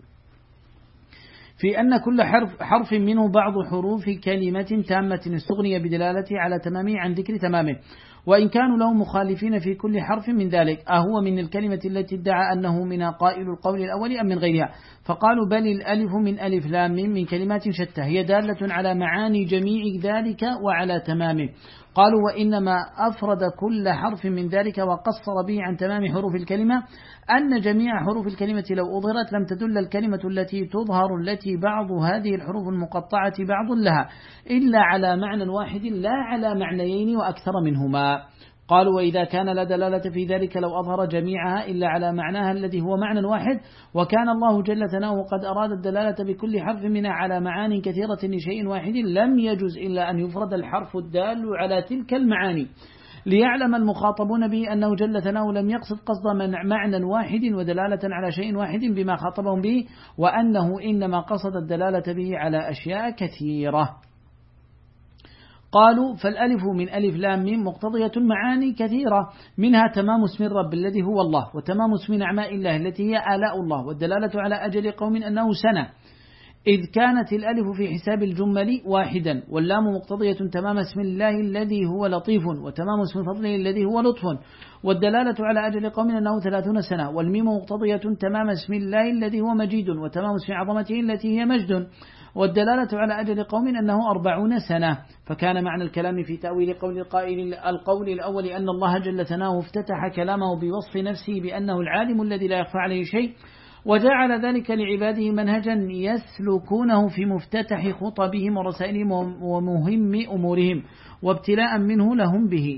في أن كل حرف, حرف منه بعض حروف كلمة تامة استغني بدلالته على تمامه عن ذكر تمامه، وإن كانوا له مخالفين في كل حرف من ذلك، أهو من الكلمة التي ادعى أنه من قائل القول الأول أم من غيرها، فقالوا بل الألف من ألف لام من كلمات شتى هي دالة على معاني جميع ذلك وعلى تمامه. قالوا وإنما أفرد كل حرف من ذلك وقصر به عن تمام حروف الكلمة أن جميع حروف الكلمة لو أظهرت لم تدل الكلمة التي تظهر التي بعض هذه الحروف المقطعة بعض لها إلا على معنى واحد لا على معنيين وأكثر منهما. قالوا وإذا كان لا دلالة في ذلك لو أظهر جميعها إلا على معناها الذي هو معنى واحد، وكان الله جل ثناؤه قد أراد الدلالة بكل حرف منها على معاني كثيرة لشيء واحد، لم يجوز إلا أن يفرد الحرف الدال على تلك المعاني، ليعلم المخاطبون به أنه جل ثناؤه لم يقصد قصد معنى واحد ودلالة على شيء واحد بما خاطبهم به، وأنه إنما قصد الدلالة به على أشياء كثيرة. قالوا فالألف من ألف لام ميم مقتضية معاني كثيرة، منها تمام اسم الرب الذي هو الله، وتمام اسم نعماء الله التي هي آلاء الله، والدلالة على أجل قوم أنه سنة، إذ كانت الألف في حساب الجمل واحدا، واللام مقتضية تمام اسم الله الذي هو لطيف، وتمام اسم فضله الذي هو لطف، والدلالة على أجل قوم أنه ثلاثون سنة، والميم مقتضية تمام اسم الله الذي هو مجيد، وتمام اسم عظمته التي هي مجد، والدلالة على أجل قوم أنه أربعون سنة. فكان معنى الكلام في تأويل قول القائل القول الأول أن الله جل ثناؤه افتتح كلامه بوصف نفسه بأنه العالم الذي لا يخفى عليه شيء، وجعل ذلك لعباده منهجا يسلكونه في مفتتح خطبهم ورسائلهم ومهم أمورهم وابتلاء منه لهم به.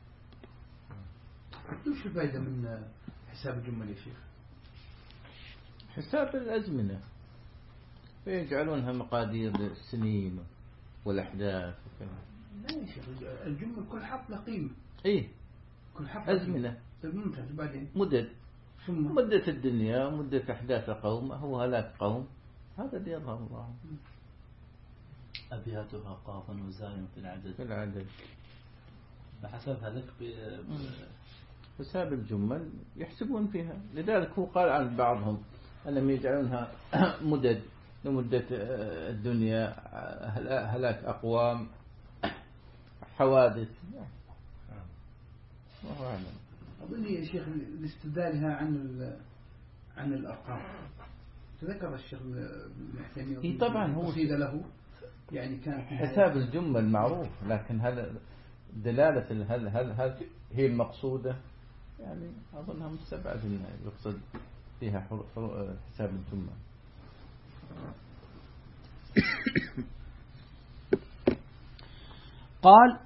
وش الفائدة من حساب الجمل يا شيخ؟ حساب الأزمنة، ويجعلونها مقادير السنين والأحداث وكذا. لا يا شيخ، الجمل كل حرف له قيمة. إيه كل حرف أزمنة. ممتاز. بعدين مدد، ثم مدة الدنيا، مدة أحداث قوم، هو هلاك قوم، هذا اللي يظهر الله. أبياتها قافا وزاي في العدد في العدد بحسبها لك حساب الجمل يحسبون فيها، لذلك هو قال عن بعضهم أنهم يجعلونها مدد لمدة الدنيا، هلاك أقوام، حوادث. الله أعلم. أظن يا شيخ لاستدلالها عن عن الأرقام، تذكر الشيخ المحتمي إيه طبعا هو قصيد له يعني كان حساب الجمل معروف، لكن هل دلالة هل هل هل هي المقصودة؟ يعني أظنها مستبعد أنها يقصد فيها حساب الجمل. قال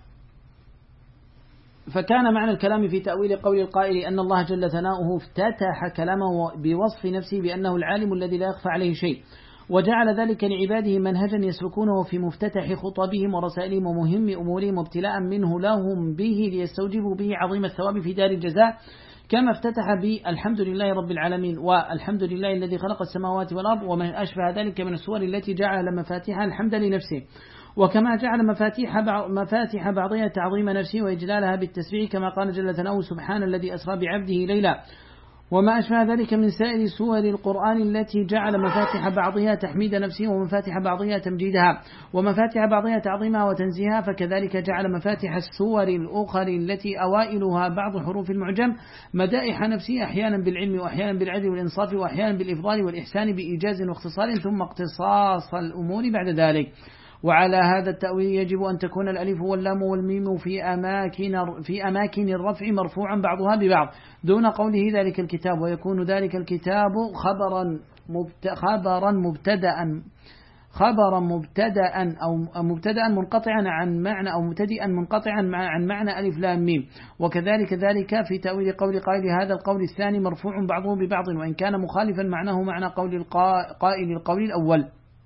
فكان معنى الكلام في تأويل قول القائل أن الله جل ثناؤه افتتح كلامه بوصف نفسه بأنه العالم الذي لا يخفى عليه شيء، وجعل ذلك لعباده منهجا يسلكونه في مفتتح خطبهم ورسائلهم ومهم أمورهم وابتلاء منه لهم به ليستوجبوا به عظيم الثواب في دار الجزاء، كما افتتح بالحمد لله رب العالمين والحمد لله الذي خلق السماوات والأرض وما أشبه ذلك من السور التي جعل مفاتيح الحمد لنفسه، وكما جعل مفاتيح مفاتيح بعضها تعظيم نفسه وإجلالها بالتسبيح كما قال جل ثناؤه سبحان الذي أسرى بعبده ليلا، وما أشبه ذلك من سائر سور القرآن التي جعل مفاتيح بعضها تحميد نفسه ومفاتيح بعضها تمجيدها ومفاتيح بعضها تعظيمها وتنزيهها، فكذلك جعل مفاتيح السور الأخرى التي أوائلها بعض حروف المعجم مدائح نفسه أحيانا بالعلم وأحيانا بالعدل والإنصاف وأحيانا بالإفضال والإحسان بإيجاز واختصار ثم اقتصاص الأمور بعد ذلك. وعلى هذا التأويل يجب أن تكون الألف واللام والميم في أماكن في أماكن الرفع مرفوعا بعضها ببعض دون قوله ذلك الكتاب، ويكون ذلك الكتاب خبرا خبرا مبتدأ خبرا مبتدأ أو مبتدأ منقطعا عن معنى أو مبتدئا منقطعا عن معنى ألف لام ميم. وكذلك ذلك في تأويل قول قائل هذا القول الثاني مرفوع بعضه ببعض وإن كان مخالفا معناه معنى قول القائل القول الأول.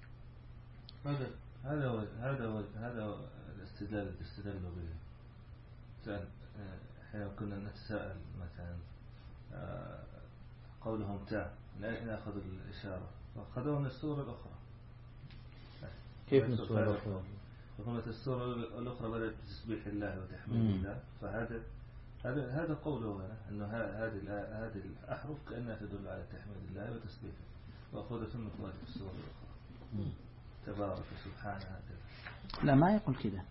هذا هو هذا هو هذا هو الاستدلال اللي استدلوا به. حين كنا نتساءل مثلا قولهم تاء لا نأخذ الإشارة فأخذوه من السورة الأخرى. كيف من السورة الأخرى؟ فقامت السورة الأخرى بدأت بتسبيح الله وتحميد الله، فهذا هذا هذا قوله أنه هذه هذه الأحرف كأنها تدل على تحميد الله وتسبيحه، وأخذت من فوائد السورة الأخرى. تبارك سبحانه. لا ما يقول كذا.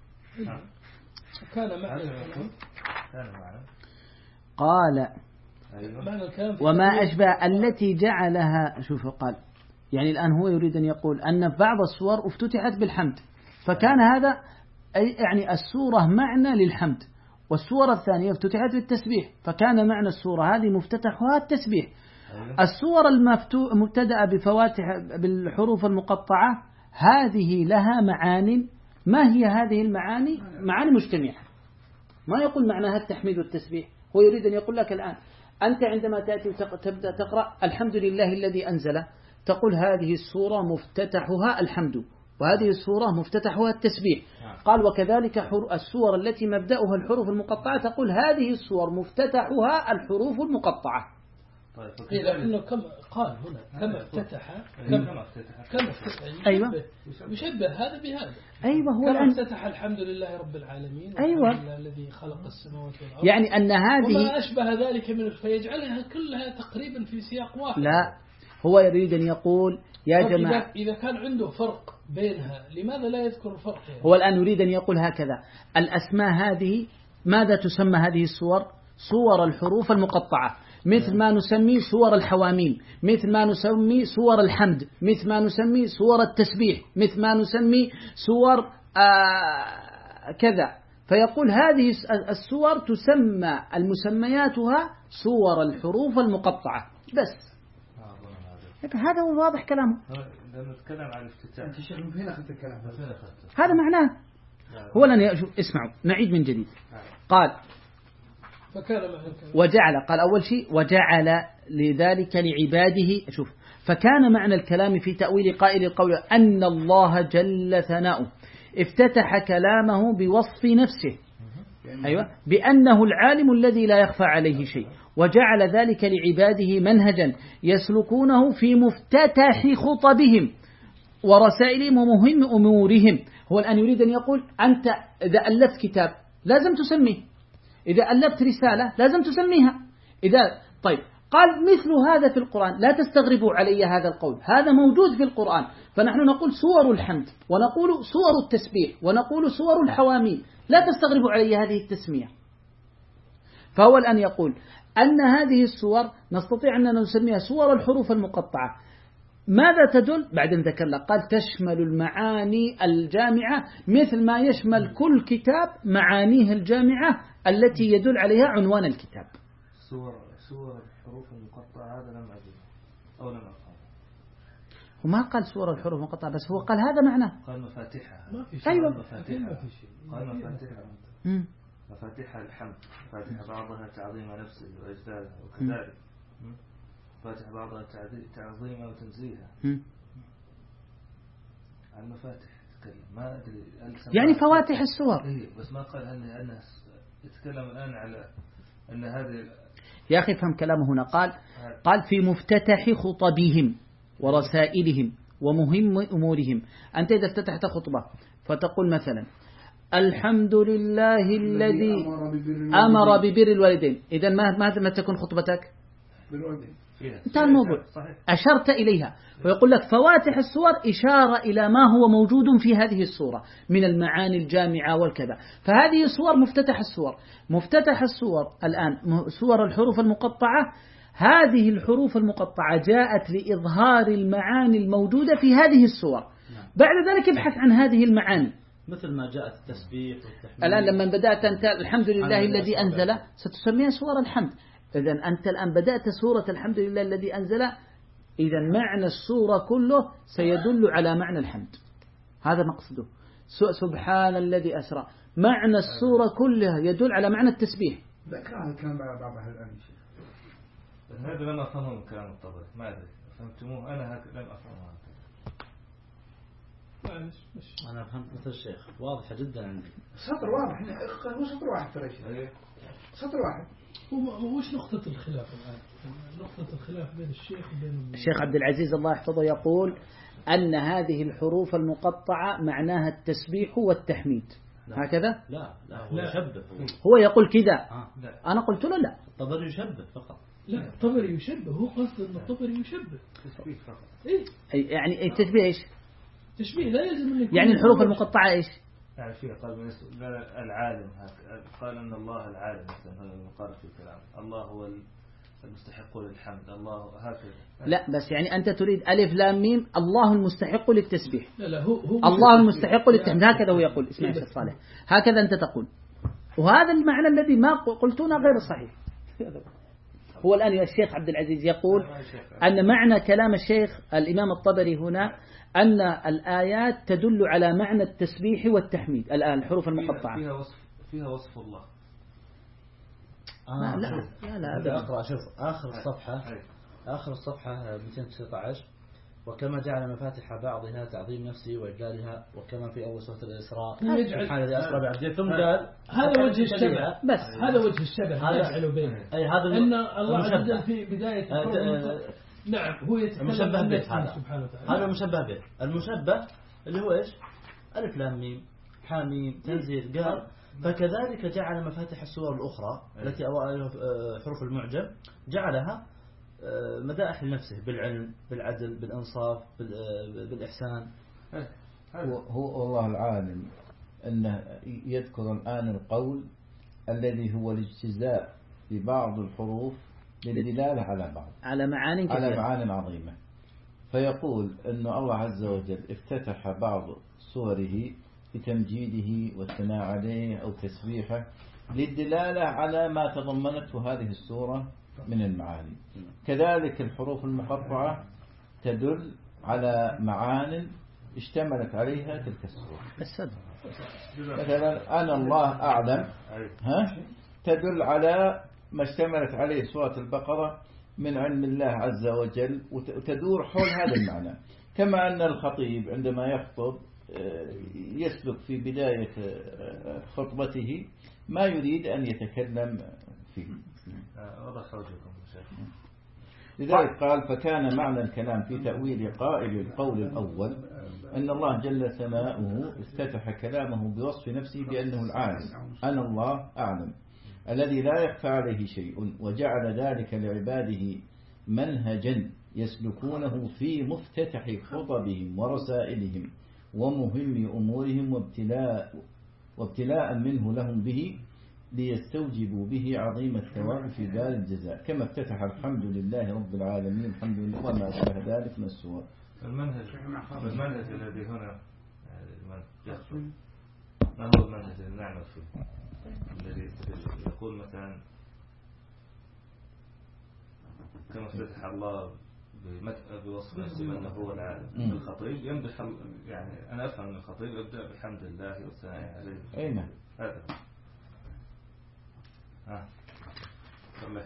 كان معنى كان معنى قال أيوة. وما أشبه التي جعلها. شوف قال يعني الآن هو يريد أن يقول أن بعض السور افتتحت بالحمد فكان هذا يعني السورة معنى للحمد، والسورة الثانية افتتحت بالتسبيح فكان معنى السورة هذه مفتتحها التسبيح. السور المبتدأة بفواتح بالحروف المقطعة هذه لها معان. ما هي هذه المعاني؟ معاني مجتمعة، ما يقول معناها التحميد والتسبيح. هو يريد أن يقول لك الآن أنت عندما تأتي وتبدأ تقرأ الحمد لله الذي أنزل تقول هذه السورة مفتتحها الحمد وهذه السورة مفتتحها التسبيح. قال وكذلك السور التي مبدأها الحروف المقطعة تقول هذه السور مفتتحها الحروف المقطعة. طيب لأنه كما قال هنا كما افتتح كما افتتح كما افتتح أيوة يشبه هذا بهذا. أيوة هو كما افتتح الحمد لله رب العالمين أيوة الذي خلق السماوات والأرض يعني أن هذه وما أشبه ذلك من فيجعلها كلها تقريبا في سياق واحد. لا هو يريد أن يقول يا جماعة إذا كان عنده فرق بينها لماذا لا يذكر الفرق يعني؟ هو الآن يريد أن يقول هكذا الأسماء هذه ماذا تسمى هذه الصور؟ صور الحروف المقطعة، مثل ما نسمي صور الحواميم، مثل ما نسمي صور الحمد، مثل ما نسمي صور التسبيح، مثل ما نسمي صور آه كذا. فيقول هذه الصور تسمى المسمياتها صور الحروف المقطعة بس. هذا هو واضح كلامه. نتكلم عن الافتتاح. أنت شيخ من فين أخذت الكلام؟ هذا معناه. هو لن يشوف. اسمعوا نعيد من جديد. قال وجعل قال أول شيء وجعل لذلك لعباده. شوف فكان معنى الكلام في تأويل قائل القول أن الله جل ثناؤه افتتح كلامه بوصف نفسه أيوة بأنه العالم الذي لا يخفى عليه شيء، وجعل ذلك لعباده منهجا يسلكونه في مفتتح خطبهم ورسائلهم ومهم أمورهم. هو الآن يريد أن يقول أنت إذا ألفت كتاب لازم تسميه، إذا ألفت رسالة لازم تسميها. إذا طيب قال مثل هذا في القرآن لا تستغربوا علي هذا القول، هذا موجود في القرآن. فنحن نقول سور الحمد ونقول سور التسبيح ونقول سور الحواميم، لا تستغربوا علي هذه التسمية. فهو الآن يقول أن هذه السور نستطيع أن نسميها سور الحروف المقطعة. ماذا تدل؟ بعدين ذكر لك قال تشمل المعاني الجامعة مثل ما يشمل كل كتاب معانيه الجامعة التي يدل عليها عنوان الكتاب. سور سور الحروف المقطعة هذا لم أجد أو لم أفهم. وما قال سور الحروف المقطعة بس هو قال هذا معناه. قال مفاتيحها. ما في شيء. أيوة. مفاتيحها. قال مفاتيحها. مفاتيحها الحمد. مفاتيح بعضها تعظيم نفسه وإجلاله وكذلك. مفاتيح بعضها تعظيمها وتنزيهها. عن مفاتيح تتكلم ما أدري. يعني فواتح السور. إيه بس ما قال أن أنها يتكلم الآن على أن هذه يا أخي فهم كلامه هنا. قال قال في مفتتح خطبهم ورسائلهم ومهم أمورهم. أنت إذا افتتحت خطبة فتقول مثلا الحمد لله الذي أمر ببر الوالدين، إذا ما ما تكون خطبتك؟ انتهى الموضوع، أشرت إليها. ويقول لك فواتح السور إشارة إلى ما هو موجود في هذه السورة من المعاني الجامعة والكذا. فهذه صور مفتتح السور. مفتتح السور الآن سور الحروف المقطعة، هذه الحروف المقطعة جاءت لإظهار المعاني الموجودة في هذه السور. بعد ذلك ابحث عن هذه المعاني، مثل ما جاءت التسبيح والتحميد. الآن لما بدأت أنت الحمد لله الذي أنزل ستسميها سور الحمد. إذا أنت الآن بدأت سورة الحمد لله الذي أنزل، إذا معنى السورة كله سيدل على معنى الحمد، هذا مقصده. سبحان الذي أسرى، معنى السورة كلها يدل على معنى التسبيح. ذكرها كان بعض أهل العلم. هذا لم أفهمه كلام الطبري، ما أدري فهمتموه، أنا هك لم أفهمه. أنا فهمت مثل الشيخ، واضحة جدا عندي. سطر واضح، هو سطر واحد ترى شيء. سطر واحد. هو وش نقطة الخلاف الآن؟ نقطة الخلاف بين الشيخ وبين الشيخ عبد العزيز الله يحفظه يقول أن هذه الحروف المقطعة معناها التسبيح والتحميد. لا. هكذا؟ لا لا هو يشبه. هو يقول كذا. آه. أنا قلت له لا، الطبري يشبه فقط. لا الطبري يشبه، هو قصد أن الطبري يشبه تسبيح فقط. إيه؟ يعني التشبيه إيش؟ تشبيه لا يلزم أن يكون يعني الحروف المقطعة إيش؟ يعني فيها قال العالم، قال أن الله العالم مثلا، هذا المقارن في الكلام، الله هو المستحق للحمد، الله هكذا. لا بس يعني أنت تريد ألف لام ميم الله المستحق للتسبيح. لا لا هو, هو الله المستحق للتحميد، هكذا هو يقول. اسمع يا شيخ صالح، هكذا أنت تقول، وهذا المعنى الذي ما قلتنا غير صحيح. هو الآن يا الشيخ عبد العزيز يقول أن معنى كلام الشيخ الإمام الطبري هنا أن الآيات تدل على معنى التسبيح والتحميد. الآن الحروف المقطعة فيها وصف، فيها وصف الله. آه لا لا لا, لا أقرأ. شوف آخر الصفحة، آخر الصفحة مئتين وتسعة عشر، وكما جعل مفاتح بعضها تعظيم نفسه وإجلالها، وكما في أول سورة الإسراء سبحان الذي أسرى بعبده، ثم قال هذا وجه الشبه، بس هذا وجه الشبه هذا يجعل بينه. أي هذا أن الله عز وجل في بداية آه نعم هو يتكلم عن نفسه سبحانه وتعالى. هذا المشبه به. المشبه اللي هو إيش؟ ألف لام ميم حاميم تنزيل. قال فكذلك جعل مفاتح السور الأخرى التي أوائلها حروف المعجم جعلها مدائح لنفسه بالعلم بالعدل بالإنصاف بالإحسان. هو, هو الله العالم أنه يذكر الآن القول الذي هو الاجتزاء ببعض الحروف للدلالة على بعض على معاني كثيرة، على معاني عظيمة. فيقول أن الله عز وجل افتتح بعض سوره بتمجيده والثناء عليه أو تسبيحه للدلالة على ما تضمنته هذه السورة من المعاني. كذلك الحروف المقطعة تدل على معان اشتملت عليها تلك السورة. مثلا أنا الله أعلم ها تدل على ما اشتملت عليه سورة البقرة من علم الله عز وجل، وتدور حول هذا المعنى. كما أن الخطيب عندما يخطب يسبق في بداية خطبته ما يريد أن يتكلم فيه. لذلك قال فكان معنى الكلام في تأويل قائل القول الأول أن الله جل ثناؤه افتتح كلامه بوصف نفسه بأنه العالم، أنا الله أعلم الذي لا يخفى عليه شيء، وجعل ذلك لعباده منهجا يسلكونه في مفتتح خطبهم ورسائلهم ومهم أمورهم وابتلاء, وابتلاء منه لهم به ليستوجبوا به عظيم الثواب في دار الجزاء، كما افتتح الحمد لله رب العالمين الحمد لله وما أشبه ذلك من السور. المنهج المنهج الذي هنا يحصل ما هو المنهج الذي نعمل فيه، الذي يقول مثلا كما افتتح الله بوصف نفسه أنه هو العالم. الخطيب يمدح، يعني أنا أفهم أن الخطيب يبدأ بالحمد لله والثناء عليه. أي نعم. هذا ها الله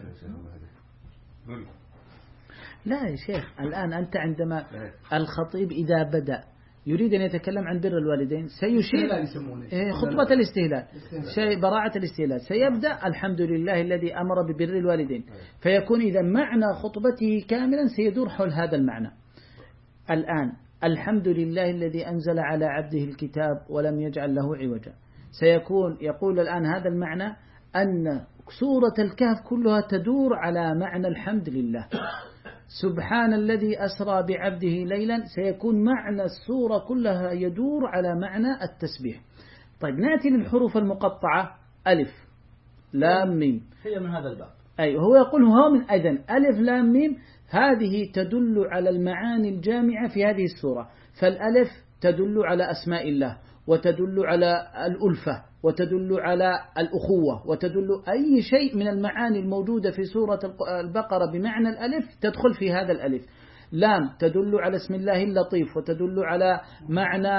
لا يا شيخ، الآن أنت عندما الخطيب إذا بدأ يريد أن يتكلم عن بر الوالدين سيشير خطبة الاستهلال شيء براعة الاستهلال سيبدأ الحمد لله الذي أمر ببر الوالدين، فيكون إذا معنى خطبته كاملا سيدور حول هذا المعنى. الآن الحمد لله الذي أنزل على عبده الكتاب ولم يجعل له عوجا، سيكون يقول الآن هذا المعنى أن سورة الكهف كلها تدور على معنى الحمد لله. سبحان الذي أسرى بعبده ليلا سيكون معنى السورة كلها يدور على معنى التسبيح. طيب نأتي للحروف المقطعة ألف لام ميم هي من هذا الباب. أي هو يقول هو من أذن ألف لام ميم هذه تدل على المعاني الجامعة في هذه السورة. فالألف تدل على أسماء الله وتدل على الألفة وتدل على الأخوة وتدل أي شيء من المعاني الموجودة في سورة البقرة بمعنى الألف تدخل في هذا الألف. لام تدل على اسم الله اللطيف وتدل على معنى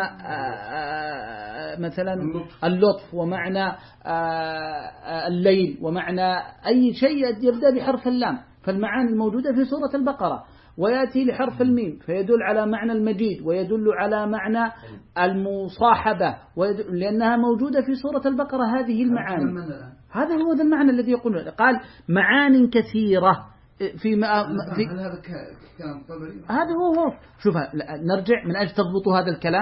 مثلا اللطف ومعنى الليل ومعنى أي شيء يبدأ بحرف اللام، فالمعاني الموجودة في سورة البقرة. ويأتي لحرف الميم فيدل على معنى المجيد ويدل على معنى المصاحبة لأنها موجودة في سورة البقرة هذه المعاني. هذا هو ذا المعنى الذي يقول قال معان كثيرة في, ما في هذا كلام طبري. هذا هو هو شوف نرجع من أجل تضبطوا هذا الكلام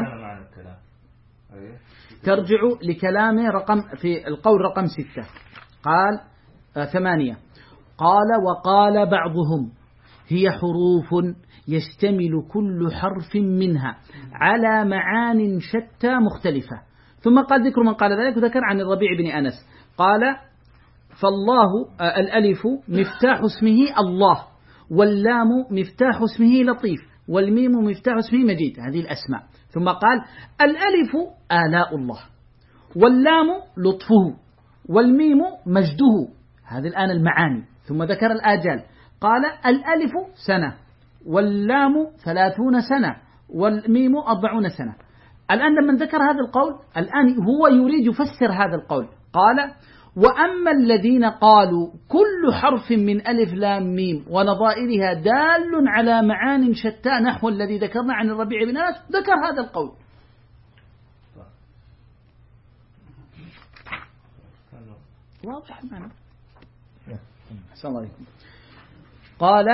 ترجعوا لكلامه رقم في القول رقم ستة قال آه ثمانية قال وقال بعضهم هي حروف يشتمل كل حرف منها على معان شتى مختلفة. ثم قال ذكر من قال ذلك وذكر عن الربيع بن أنس قال فالله آه الألف مفتاح اسمه الله واللام مفتاح اسمه لطيف والميم مفتاح اسمه مجيد هذه الأسماء. ثم قال الألف آلاء الله واللام لطفه والميم مجده هذه الآن المعاني. ثم ذكر الآجال قال الألف سنة واللام ثلاثون سنة والميم أربعون سنة. الآن لما ذكر هذا القول الآن هو يريد يفسر هذا القول قال وأما الذين قالوا كل حرف من ألف لام ميم ونظائرها دال على معان شتى نحو الذي ذكرنا عن الربيع بن أنس ذكر هذا القول. واضح المعنى. السلام عليكم. قال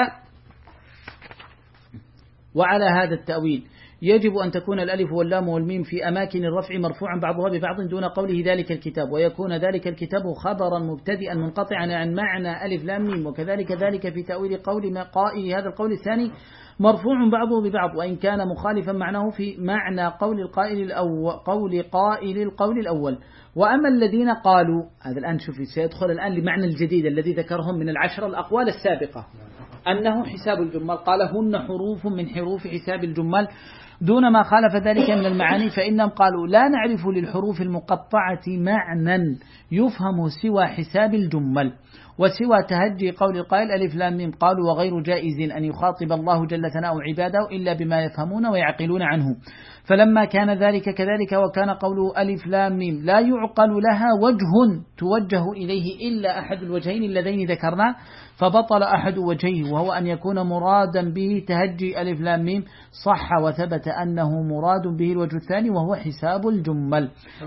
وعلى هذا التأويل يجب أن تكون الألف واللام والميم في أماكن الرفع مرفوعا بعضها ببعض دون قوله ذلك الكتاب ويكون ذلك الكتاب خبرا مبتدئا منقطعا عن معنى ألف لام ميم وكذلك ذلك في تأويل قول ما قائل هذا القول الثاني مرفوع بعضه ببعض وإن كان مخالفا معناه في معنى قول القائل الأول قول قائل القول الأول. وأما الذين قالوا هذا الآن شوفي سيدخل الآن لمعنى الجديد الذي ذكرهم من العشر الأقوال السابقة أنه حساب الجمال قال هن حروف من حروف حساب الجمال دون ما خالف ذلك من المعاني فإنهم قالوا لا نعرف للحروف المقطعة معنى يفهم سوى حساب الجمل وسوى تهجي قول القائل ألف لام ميم قالوا وغير جائز أن يخاطب الله جل ثناؤه عباده إلا بما يفهمون ويعقلون عنه. فلما كان ذلك كذلك وكان قوله ألف لام ميم لا يعقل لها وجه توجه إليه إلا أحد الوجهين اللذين ذكرنا فبطل أحد وجهه وهو أن يكون مرادا به تهجي ألف لام ميم صح وثبت أنه مراد به الوجه الثاني وهو حساب الجمل.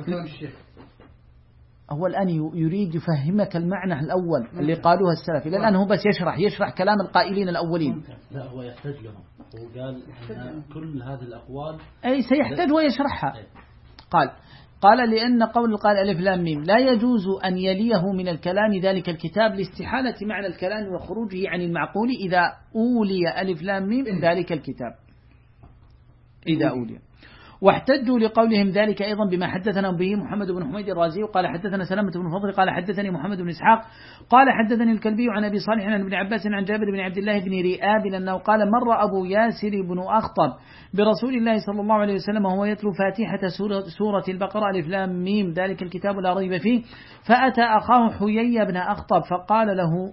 هو الآن يريد يفهمك المعنى الأول اللي قالوها السلف إلى الآن هو بس يشرح يشرح كلام القائلين الأولين. لا هو يحتاج لهم هو قال كل هذه الأقوال أي سيحتاج ويشرحها. قال قال لأن قول القائل ألف لام ميم لا يجوز أن يليه من الكلام ذلك الكتاب لاستحالة معنى الكلام وخروجه عن المعقول إذا أولي ألف لام ميم ذلك الكتاب إذا أولي. واحتجوا لقولهم ذلك أيضا بما حدثنا به محمد بن حميد الرازي قال حدثنا سلامة بن فضل قال حدثني محمد بن إسحاق قال حدثني الكلبي عن أبي صالح عن ابن عباس عن جابر بن عبد الله بن رئاب أنه قال مر أبو ياسر بن أخطب برسول الله صلى الله عليه وسلم وهو يتلو فاتحة سورة, سورة البقرة ألف لام ميم ذلك الكتاب لا ريب فيه فأتى أخاه حيي بن أخطب فقال له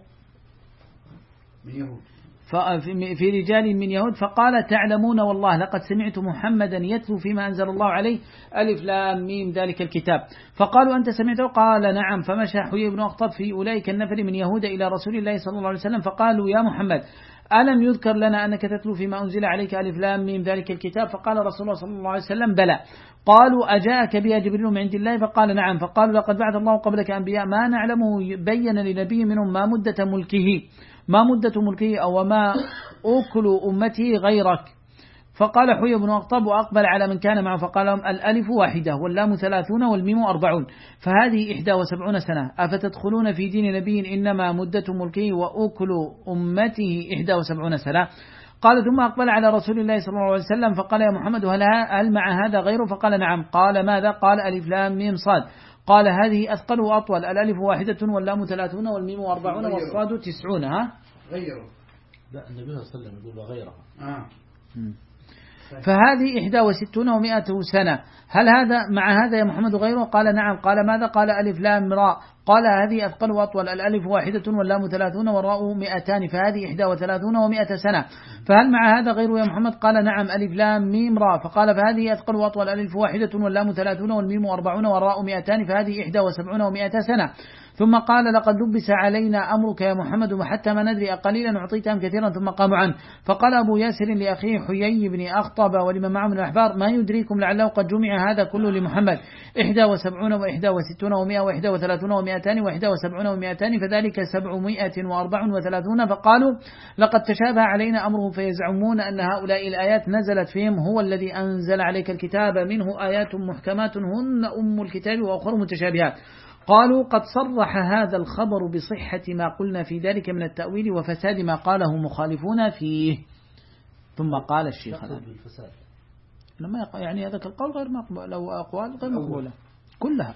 في رجال من يهود فقال تعلمون والله لقد سمعت محمدا يتلو فيما أنزل الله عليه ألف لام ميم ذلك الكتاب فقالوا أنت سمعته قال نعم فمشى حيي بن أخطب في أولئك النفر من يهود إلى رسول الله صلى الله عليه وسلم فقالوا يا محمد ألم يذكر لنا أنك تتلو فيما أنزل عليك ألف لام ميم ذلك الكتاب؟ فقال رسول الله صلى الله عليه وسلم بلى. قالوا أجاءك بها جبريل من عند الله؟ فقال نعم. فقالوا لقد بعث الله قبلك أنبياء ما نعلمه بين لنبي منهم ما مدة ملكه ما مدة ملكه أو ما أكل أمته غيرك. فقال حيي بن أخطب وأقبل على من كان معه فقال لهم الألف واحدة واللام ثلاثون والميم أربعون فهذه إحدى وسبعون سنة أفتدخلون في دين نبي إنما مدة ملكه وأكل أمته إحدى وسبعون سنة؟ قال ثم أقبل على رسول الله صلى الله عليه وسلم فقال يا محمد هل, هل مع هذا غيره؟ فقال نعم. قال ماذا؟ قال ألف لام ميم صاد. قال هذه أثقل وأطول الألف واحدة واللام ثلاثون والميم أربعون والصاد تسعون. ها غيره لا النبي صلى الله عليه وسلم يقول غيرها. آه. فهذه إحدى وستون ومائة سنة هل هذا مع هذا يا محمد غيره؟ قال نعم. قال ماذا؟ قال ألف لام راء. قال هذه أثقل وأطول الألف واحدة واللام ثلاثون والراء مئتان فهذه إحدى وثلاثون ومائة سنة فهل مع هذا غيره يا محمد؟ قال نعم. ألف لام ميم راء. فقال فهذه أثقل وأطول الألف واحدة واللام ثلاثون والميم أربعون والراء مئتان فهذه إحدى وسبعون ومائة سنة. ثم قال لقد لبس علينا أمرك يا محمد وحتى ما ندري أقليلا أعطيت أم كثيرا؟ ثم قاموا عنه. فقال أبو ياسر لأخيه حيي بن أخطب ولمن معه من الأحبار ما يدريكم لعله قد جمع هذا كله لمحمد إحدى وسبعون وإحدى وستون ومائة وإحدى وثلاثون ومائتان وإحدى وسبعون ومائتان فذلك سبعمائة وأربع وثلاثون. فقالوا لقد تشابه علينا أمره فيزعمون أن هؤلاء الآيات نزلت فيهم هو الذي أنزل عليك الكتاب منه آيات محكمات هن أم الكتاب وأخر متشابهات. قالوا قد صرح هذا الخبر بصحة ما قلنا في ذلك من التأويل وفساد ما قاله مخالفون فيه. ثم قال الشيخ لما يعني هذا القول غير مقبول لو أقوال غير مقبولة كلها.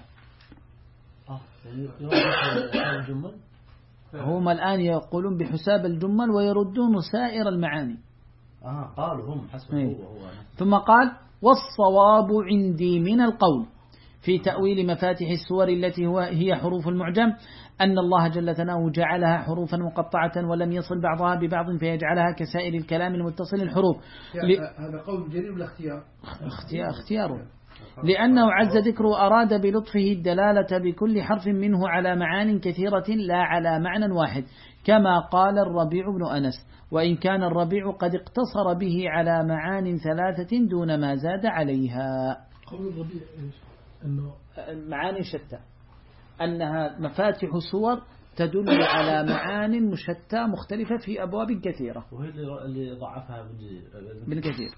هم الآن يقولون بحساب الجمل ويردون سائر المعاني. آه قالوا هم حسب. ثم قال والصواب عندي من القول في تأويل مفاتح السور التي هو هي حروف المعجم أن الله جل ثناؤه جعلها حروفا مقطعة ولم يصل بعضها ببعض فيجعلها كسائر الكلام المتصل الحروف. ل... هذا قول جرير ولا اختيار؟ اختيار اختياره لأنه عز ذكره أراد بلطفه الدلالة بكل حرف منه على معان كثيرة لا على معنى واحد كما قال الربيع بن أنس وإن كان الربيع قد اقتصر به على معان ثلاثة دون ما زاد عليها. قول الربيع أنه معاني شتى أنها مفاتح صور تدل على معان مشتى مختلفة في أبواب كثيرة وهي اللي ضعفها ابن كثير.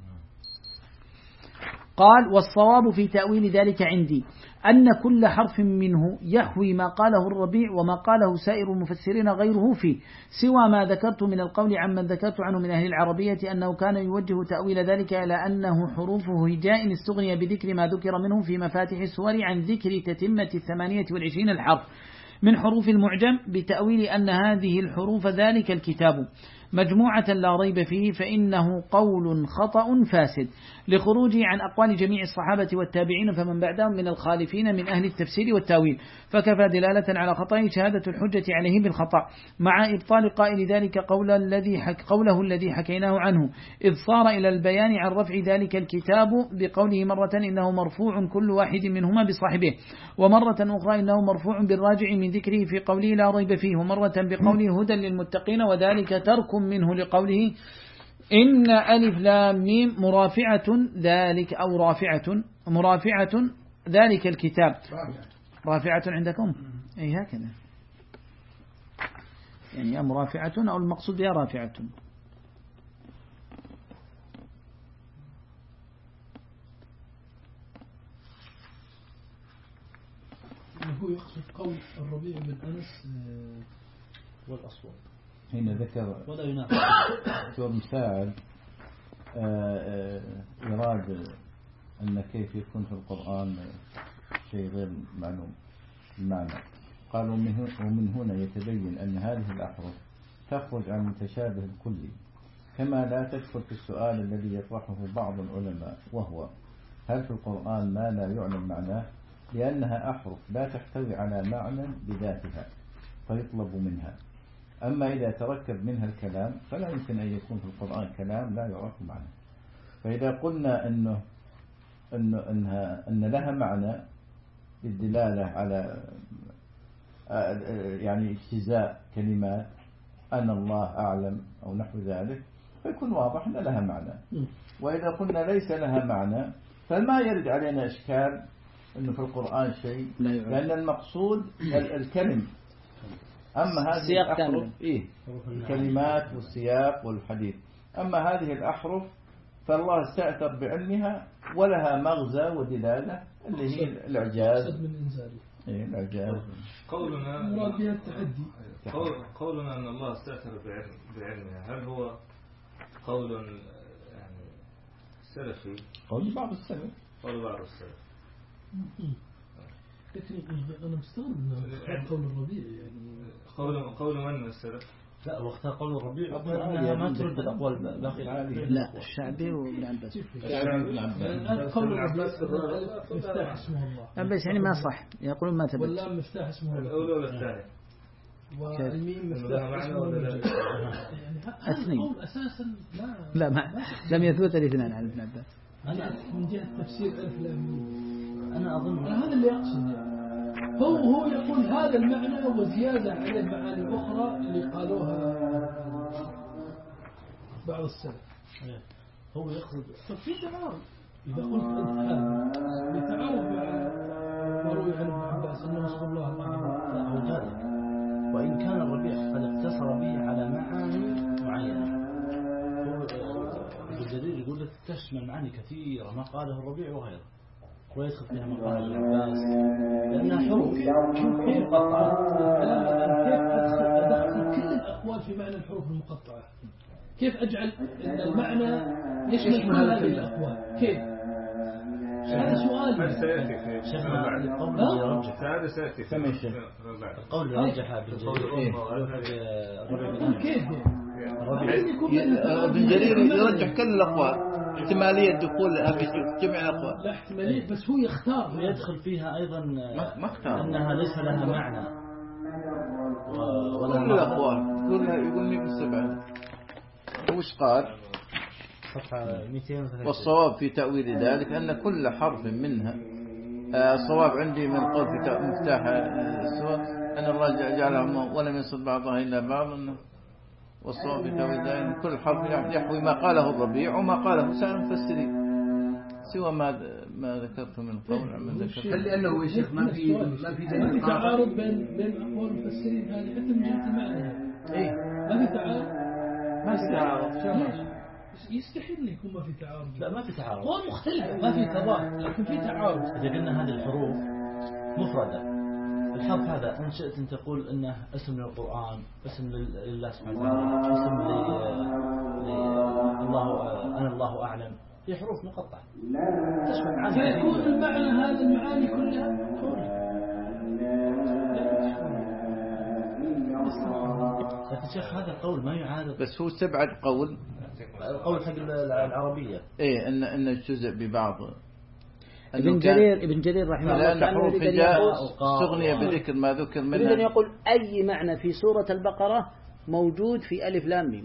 قال والصواب في تأويل ذلك عندي أن كل حرف منه يحوي ما قاله الربيع وما قاله سائر المفسرين غيره فيه سوى ما ذكرت من القول عمن ذكرت عنه من أهل العربية أنه كان يوجه تأويل ذلك إلى أنه حروفه هجاء استغني بذكر ما ذكر منه في مفاتح السور عن ذكر تتمة الثمانية والعشرين الحرف من حروف المعجم بتأويل أن هذه الحروف ذلك الكتاب مجموعة لا ريب فيه فإنه قول خطأ فاسد لخروجه عن أقوال جميع الصحابة والتابعين فمن بعدهم من الخالفين من أهل التفسير والتاويل فكفى دلالة على خطأ شهادة الحجة عليه بالخطأ مع إبطال قائل ذلك قول الذي حك قوله الذي حكيناه عنه إذ صار إلى البيان عن رفع ذلك الكتاب بقوله مرة إنه مرفوع كل واحد منهما بصاحبه ومرة أخرى إنه مرفوع بالراجع من ذكره في قوله لا ريب فيه ومرة بقوله هدى للمتقين وذلك ترك منه لقوله إن ألف لام ميم مرافعة ذلك أو رافعة مرافعة ذلك الكتاب رافعة عندكم أي هكذا يعني مرافعة أو المقصود بها رافعة. هو يقصد قول الربيع بن أنس والأصوات هنا ذكر ولا ينافع دكتور مساعد إراد أن كيف يكون في القرآن شيء غير معلوم المعنى قالوا ومن هنا يتبين أن هذه الأحرف تخرج عن المتشابه الكلي كما لا تدخل في السؤال الذي يطرحه بعض العلماء وهو هل في القرآن ما لا يعلم معناه لأنها أحرف لا تحتوي على معنى بذاتها فيطلب منها أما إذا تركب منها الكلام فلا يمكن أن يكون في القرآن كلام لا يعرف معنى. فإذا قلنا أنه أنه أنها أن لها معنى بالدلالة على يعني اجتزاء كلمات أنا الله أعلم أو نحو ذلك فيكون واضح أن لها معنى. وإذا قلنا ليس لها معنى فما يرد علينا إشكال أنه في القرآن شيء، لأن المقصود الكلم. أما هذه الأحرف إيه الكلمات والسياق والحديث. أما هذه الأحرف فالله استأثر بعلمها ولها مغزى ودلالة اللي هي الإعجاز. إيه الإعجاز. قولنا مراد بها التحدي. قولنا أن الله استأثر بعلمها هل هو قول يعني سلفي؟ قول بعض السلف. قول بعض السلف. لكن أنا مستغرب إنه قول الربيع يعني قول قول من من السلف؟ لا وقتها قول الربيع أنها ما ترد الأقوال الباقية. لا الشعبي وابن عباس. قول الربيع مفتاح اسمه الله. بس يعني ما صح يقولون ما ثبت. ولا مفتاح اسمه الله. الأولى ولا الثانية؟ والميم مفتاح اسمه الله. يعني هذا القول أساسا لا. لا ما لم يثبت الاثنان عن ابن عباس. أنا من جهة تفسير ألف لام ميم أنا أظن هذا اللي أقصد يعني. هو هو يقول هذا المعنى وزيادة على المعاني الأخرى اللي قالوها بعض السلف. هو يقصد ففي تعارض. إذا قلت أنت هذا يتعارض مع ما روي عن ابن عباس أنه اسم الله الأعظم. لا هو ذلك. وإن كان الربيع قد اقتصر به على معاني معينة. هو ابن جرير يقول لك تشمل معاني كثيرة ما قاله الربيع وغيره. ويدخل فيها مقام ابن عباس لأنها حروف. كيف قطعت الكلام الآن؟ كيف أدخل أدخل كل الأقوال في معنى الحروف المقطعة؟ كيف أجعل أن المعنى يشمل كل هذه الأقوال؟ كيف؟ هذا سؤال. هذا سيأتي في شيخنا القول اللي يرجح هذا سيأتي في القول اللي يرجح ابن جرير. كيف؟ ابن جرير يرجح كل الأقوال احتمالية دخول في جميع الأقوال. لا احتمالية بس هو يختار. ويدخل فيها أيضا ما اختار أنها ليس لها معنى. ولا كل الأقوال كلها يقول مي بالسبعة. وش قال؟ صفحة مئتين وثلاثين. والصواب في تأويل ذلك أن كل حرف منها الصواب عندي من قول في مفتاح السور أن الله جعلهم ولم يصل بعضها إلا بعض. والصواب في تأويل ذلك كل حرف يحوي ما قاله الربيع وما قاله سائر المفسرين سوى ما ما ذكرت من قول عما ذكرت. هل لأنه يا شيخ ما في ما في ما في تعارض بين بين أقوال المفسرين هذه حتى من جهة المعنى. إيه ما في تعارض. ما في تعارض. يستحيل أن يكون ما في تعارض. لا ما في تعارض. أقوال مختلفة ما في تضاد لكن في تعارض. إذا قلنا هذه الحروف مفردة الحرف هذا إن شئت أن تقول إنه اسم للقرآن اسم لله سبحانه وتعالى اسم لله أنا الله أعلم هي حروف مقطعة تشمل معاني. فيكون المعنى هذا المعاني كلها لكن شيخ هذا القول ما يعارض. بس هو استبعد قول القول حق العربية إيه إن إن الجزء ببعض. ابن جرير ابن جرير رحمه الله لأن حروف الجاء استغني بذكر ما ذكر منها. يريد أن يقول أي معنى في سورة البقرة موجود في ألف لام ميم.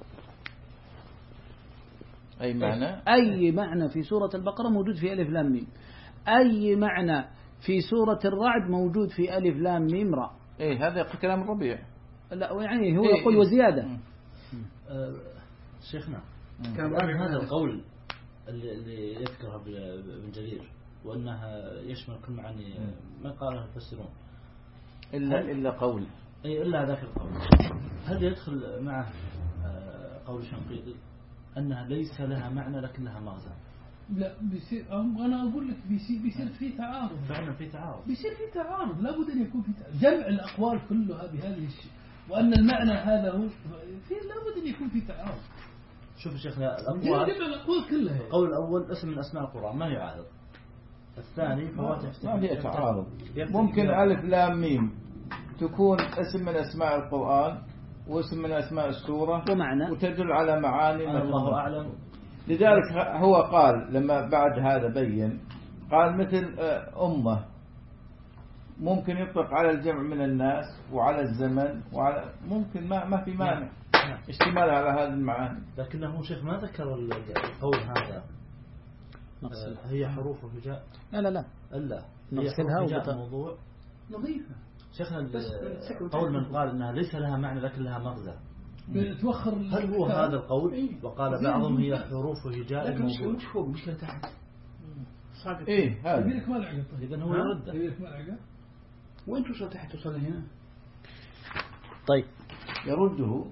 أي معنى أي معنى في سورة البقرة موجود في ألف لام ميم. أي معنى في سورة الرعد موجود في ألف لام ميم را. إيه هذا كلام الربيع. لا يعني هو إيه يقول إيه وزيادة. أه شيخنا الآن هذا القول اللي, اللي يذكرها ابن جرير وأنها يشمل كل معاني ما قاله المفسرون إلا إلا قول أي إلا ذاك القول. هل يدخل معه قول شنقيطي أنها ليس لها معنى لكن لها مغزى؟ لا بيصير أنا أقول لك بيصير بيصير في تعارض. فعلا في تعارض. بيصير في تعارض لابد أن يكون في تعارض. جمع الأقوال كلها بهذه الشيء وأن المعنى هذا هو في لابد أن يكون في تعارض. شوف شيخنا الأقوال جمع الأقوال كلها. القول الأول اسم من أسماء القرآن ما يعارض. الثاني فواتح ما فيها تعارض. ممكن ألف لام ميم تكون اسم من أسماء القرآن واسم من أسماء السورة ومعنى وتدل على معاني الله أعلم. لذلك هو قال لما بعد هذا بين قال مثل أمة ممكن يطلق على الجمع من الناس وعلى الزمن وعلى ممكن ما ما في مانع اشتمال على هذه المعاني. لكنه شيخ ما ذكر القول هذا هي حروف وهجاء. لا لا لا إلا نغسلها وجاء موضوع نظيفة. شيخنا قول من قال إنها ليس لها معنى لكن لها مغزى توخر. هل هو هذا القول؟ وقال بعضهم هي حروف هجاء الموضوع. مش فوق مشكلة تحت. صادق. إيه هذا. يبيلك ما العقد. إذا هو يرد. يبيلك ما العقد. وين توصل تحت توصل هنا؟ طيب يرده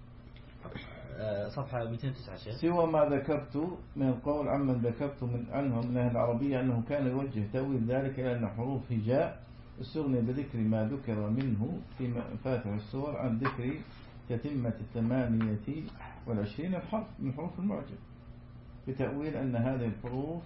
صفحة مئتين وتسعة شيخ. سوى ما ذكرت من القول عمن ذكرت من عنهم من أهل العربية أنه كان يوجه تأويل ذلك إلى أن حروف هجاء استغني بذكر ما ذكر منه في فاتح السور عن ذكر تتمة الثمانية والعشرين الحرف من حروف المعجم بتأويل أن هذه الحروف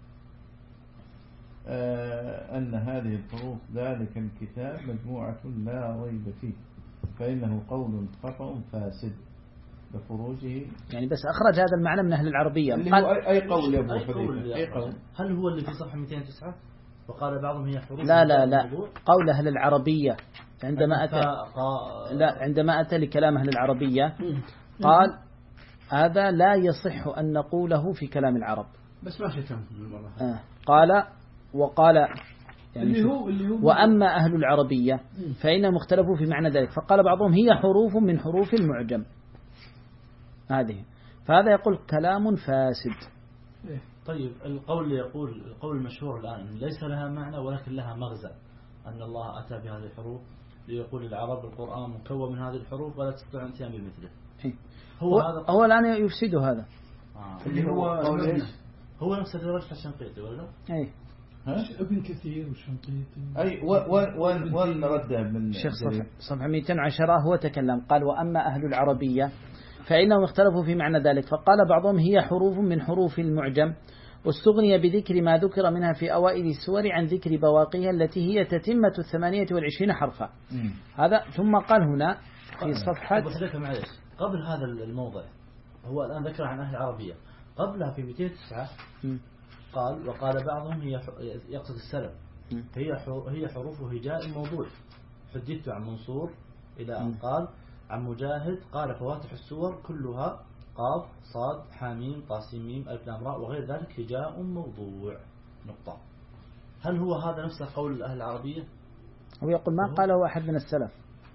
آه أن هذه الحروف ذلك الكتاب مجموعة لا ريب فيه فإنه قول خطأ فاسد بخروجه. يعني بس أخرج هذا المعنى من أهل العربية. قال أي قول يا أبو أي قول, أي قول. هل هو اللي في صفحة مئتين وتسعة وقال بعضهم هي حروف؟ لا لا لا قول أهل العربية عندما أتى لا عندما أتى لكلام أهل العربية قال هذا لا يصح أن نقوله في كلام العرب. بس ما شتم المرة. آه قال وقال يعني اللي هو اللي هو وأما أهل العربية فإنهم اختلفوا في معنى ذلك فقال بعضهم هي حروف من حروف المعجم هذه فهذا يقول كلام فاسد. طيب القول اللي يقول القول المشهور الآن ليس لها معنى ولكن لها مغزى أن الله أتى بهذه الحروف ليقول العرب القرآن مكون من هذه الحروف ولا تستطيع أن تأتي بمثله. هو هو, هذا هو الآن يفسده هذا آه. اللي هو هو نفس اللي رجح الشنقيطي ولا أي ابن كثير والشنقيطي أي وين وين رده من الشيخ صفحة صفحة مئتين وعشرة هو تكلم قال وأما أهل العربية فإنهم اختلفوا في معنى ذلك فقال بعضهم هي حروف من حروف المعجم واستغني بذكر ما ذكر منها في أوائل السور عن ذكر بواقيها التي هي تتمة الثمانية والعشرين حرفا. هذا ثم قال هنا في صفحة قبل هذا الموضع هو الآن ذكر عن أهل العربية قبلها في مئتين وتسعة قال وقال بعضهم هي يقصد السلف هي هي حروف هجاء الموضوع حدثت عن منصور إلى أن قال عن مجاهد قال فواتح السور كلها قاف صاد حاميم طاسيميم ألف لام راء وغير ذلك هجاء موضوع نقطة. هل هو هذا نفس قول أهل العربية؟ هو يقول ما قاله أحد من السلف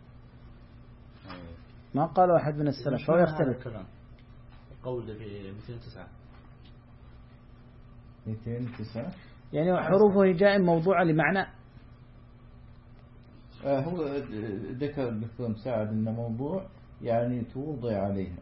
ما قاله أحد من السلف فهو يختلف. القول في مئتين وتسعة مئتين وتسعة يعني حروفه هجاء موضوعة لمعنى آه هو ذكر الدكتور مساعد أن موضوع يعني توضع عليها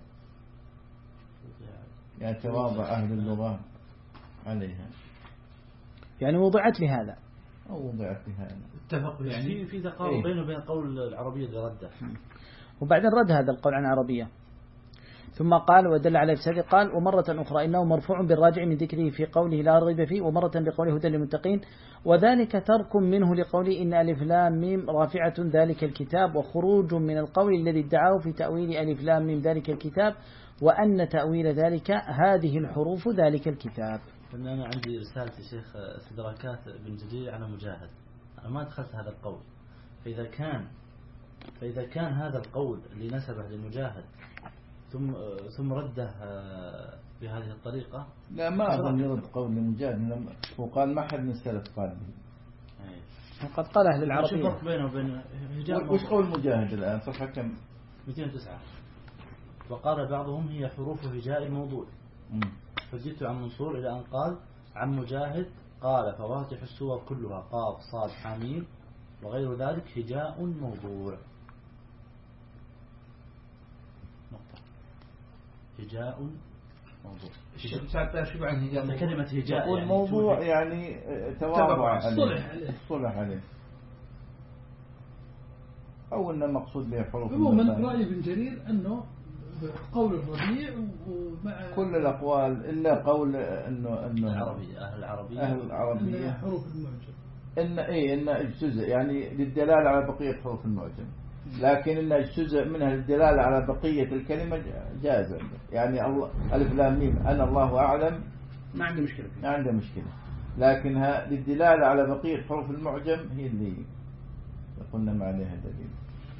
يعني تواضع أهل اللغة عليها يعني وضعت لهذا أو وضعت لهذا اتفقوا يعني في تقارب إيه؟ بينه وبين قول العربية اللي رده وبعدين رد هذا القول عن العربية ثم قال ودل على إفساده قال ومرة أخرى إنه مرفوع بالراجع من ذكره في قوله لا ريب فيه ومرة بقوله هدى للمتقين وذلك ترك منه لقوله إن ألف لام ميم رافعة ذلك الكتاب وخروج من القول الذي ادعاه في تأويل ألف لام ميم ذلك الكتاب وأن تأويل ذلك هذه الحروف ذلك الكتاب. أنا عندي رسالة شيخ استدراكات بن جدير على مجاهد أنا ما دخلت هذا القول فإذا كان فإذا كان هذا القول اللي نسبه للمجاهد ثم ثم رده بهذه الطريقة لا ما أظن يرد قول المجاهد وقال ما حد من السلف قال به وقد قال أهل العربية شو الفرق بينه وبين هجاء وش قول المجاهد الآن صفحة كم مئتين وتسعة وقال بعضهم هي حروف هجاء الموضوع فزدت عن منصور إلى أن قال عن مجاهد قال فواتح السور كلها قاف صاد حاميم وغير ذلك هجاء موضوع نقطة هجاء موضوع شو عن هجاء كلمة هجاء والموضوع يعني, يعني تواضع صلح عليه صلح عليه أو أن مقصود به حروف عموما رأي ابن جرير أنه قول الربيع ومع كل الأقوال إلا قول إنه إنه العربية أهل العربية أهل العربية حروف المعجم إن إيه إن اجتزء يعني للدلالة على بقية حروف المعجم لكن إن اجتزء منها للدلالة على بقية الكلمة جائز يعني الله ألف لام ميم أنا الله أعلم ما عنده مشكلة ما عنده مشكلة لكنها للدلالة على بقية حروف المعجم هي اللي قلنا ما عليها دليل.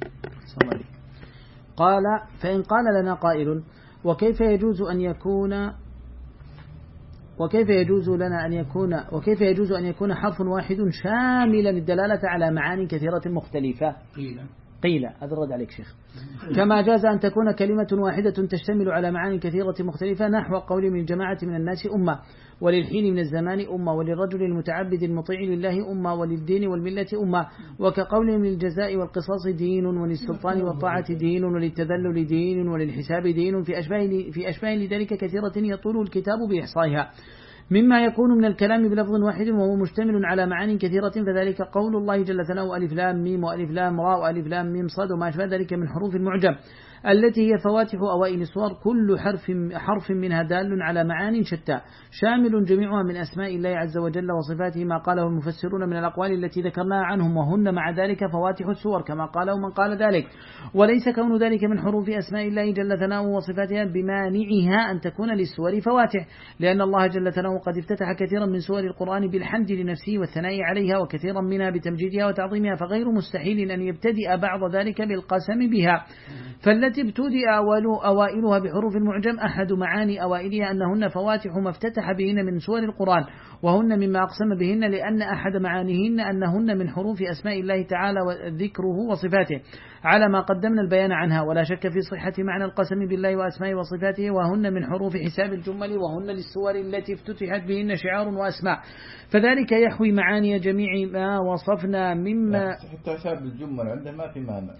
قال فإن قال لنا قائل وكيف يجوز أن يكون وكيف يجوز لنا أن يكون وكيف يجوز أن يكون حرف واحد شاملا للدلالة على معاني كثيرة مختلفة قيل قيل هذا الرد عليك شيخ. كما جاز أن تكون كلمة واحدة تشتمل على معاني كثيرة مختلفة نحو قول من الجماعة من الناس أمة، وللحين من الزمان أمة، وللرجل المتعبد المطيع لله أمة، وللدين والملة أمة، وكقول من الجزاء والقصاص دين، وللسلطان والطاعة دين، وللتذلل دين، وللحساب دين، في أشباه في أشباه لذلك كثيرة يطول الكتاب بإحصائها، مما يكون من الكلام بلفظ واحد وهو مشتمل على معاني كثيرة، فذلك قول الله جل ثناؤه ألف لام ميم وألف لام راء وألف لام ميم صاد وما أشبه ذلك من حروف المعجم التي هي فواتح أوائل السور، كل حرف حرف منها دال على معان شتى شامل جميعها من أسماء الله عز وجل وصفاته، ما قاله المفسرون من الأقوال التي ذكرناها عنهم، وهن مع ذلك فواتح السور كما قاله من قال ذلك، وليس كون ذلك من حروف أسماء الله جل ثناؤه وصفاتها بمانعها أن تكون للسور فواتح، لأن الله جل ثناؤه قد افتتح كثيرا من سور القرآن بالحمد لنفسه والثناء عليها، وكثيرا منها بتمجيدها وتعظيمها، فغير مستحيل أن يبتدئ بعض ذلك بالقسم بها، فالتي ابتدئ أوائلها بحروف المعجم أحد معاني أوائلها أنهن فواتح ما افتتح بهن من سور القرآن، وهن مما أقسم بهن لأن أحد معانيهن أنهن من حروف أسماء الله تعالى وذكره وصفاته، على ما قدمنا البيان عنها، ولا شك في صحة معنى القسم بالله وأسماء وصفاته، وهن من حروف حساب الجمل، وهن للسور التي افتتحت بهن شعار وأسماء، فذلك يحوي معاني جميع ما وصفنا مما حتى حساب الجمل عنده ما في معنى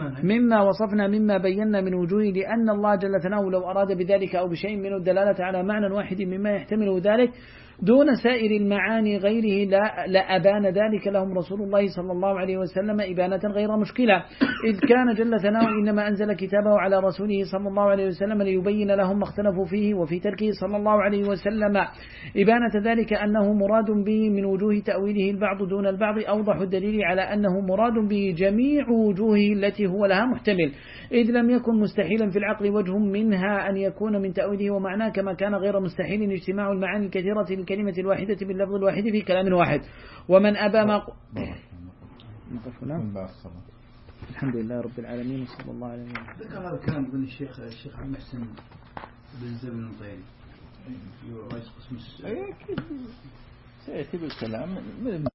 مما وصفنا مما بينا من وجوه، لأن الله جل ثناؤه لو أراد بذلك أو بشيء من الدلالة على معنى واحد مما يحتمله ذلك دون سائر المعاني غيره لا لأبان ذلك لهم رسول الله صلى الله عليه وسلم إبانة غير مشكلة، إذ كان جل ثناؤه إنما أنزل كتابه على رسوله صلى الله عليه وسلم ليبين لهم ما اختلفوا فيه وفي تركه صلى الله عليه وسلم، إبانة ذلك أنه مراد به من وجوه تأويله البعض دون البعض أوضح الدليل على أنه مراد به جميع وجوهه التي هو لها محتمل، إذ لم يكن مستحيلا في العقل وجه منها أن يكون من تأويله ومعناه، كما كان غير مستحيل اجتماع المعاني الكثيرة الكلمة الواحدة باللفظ الواحد في كلام واحد، ومن أبى ما الحمد لله رب العالمين صلى الله عليه وسلم. ذكر هذا الكلام من الشيخ الشيخ عبد المحسن بن زيد بن طيب رئيس قسم سيأتي بالكلام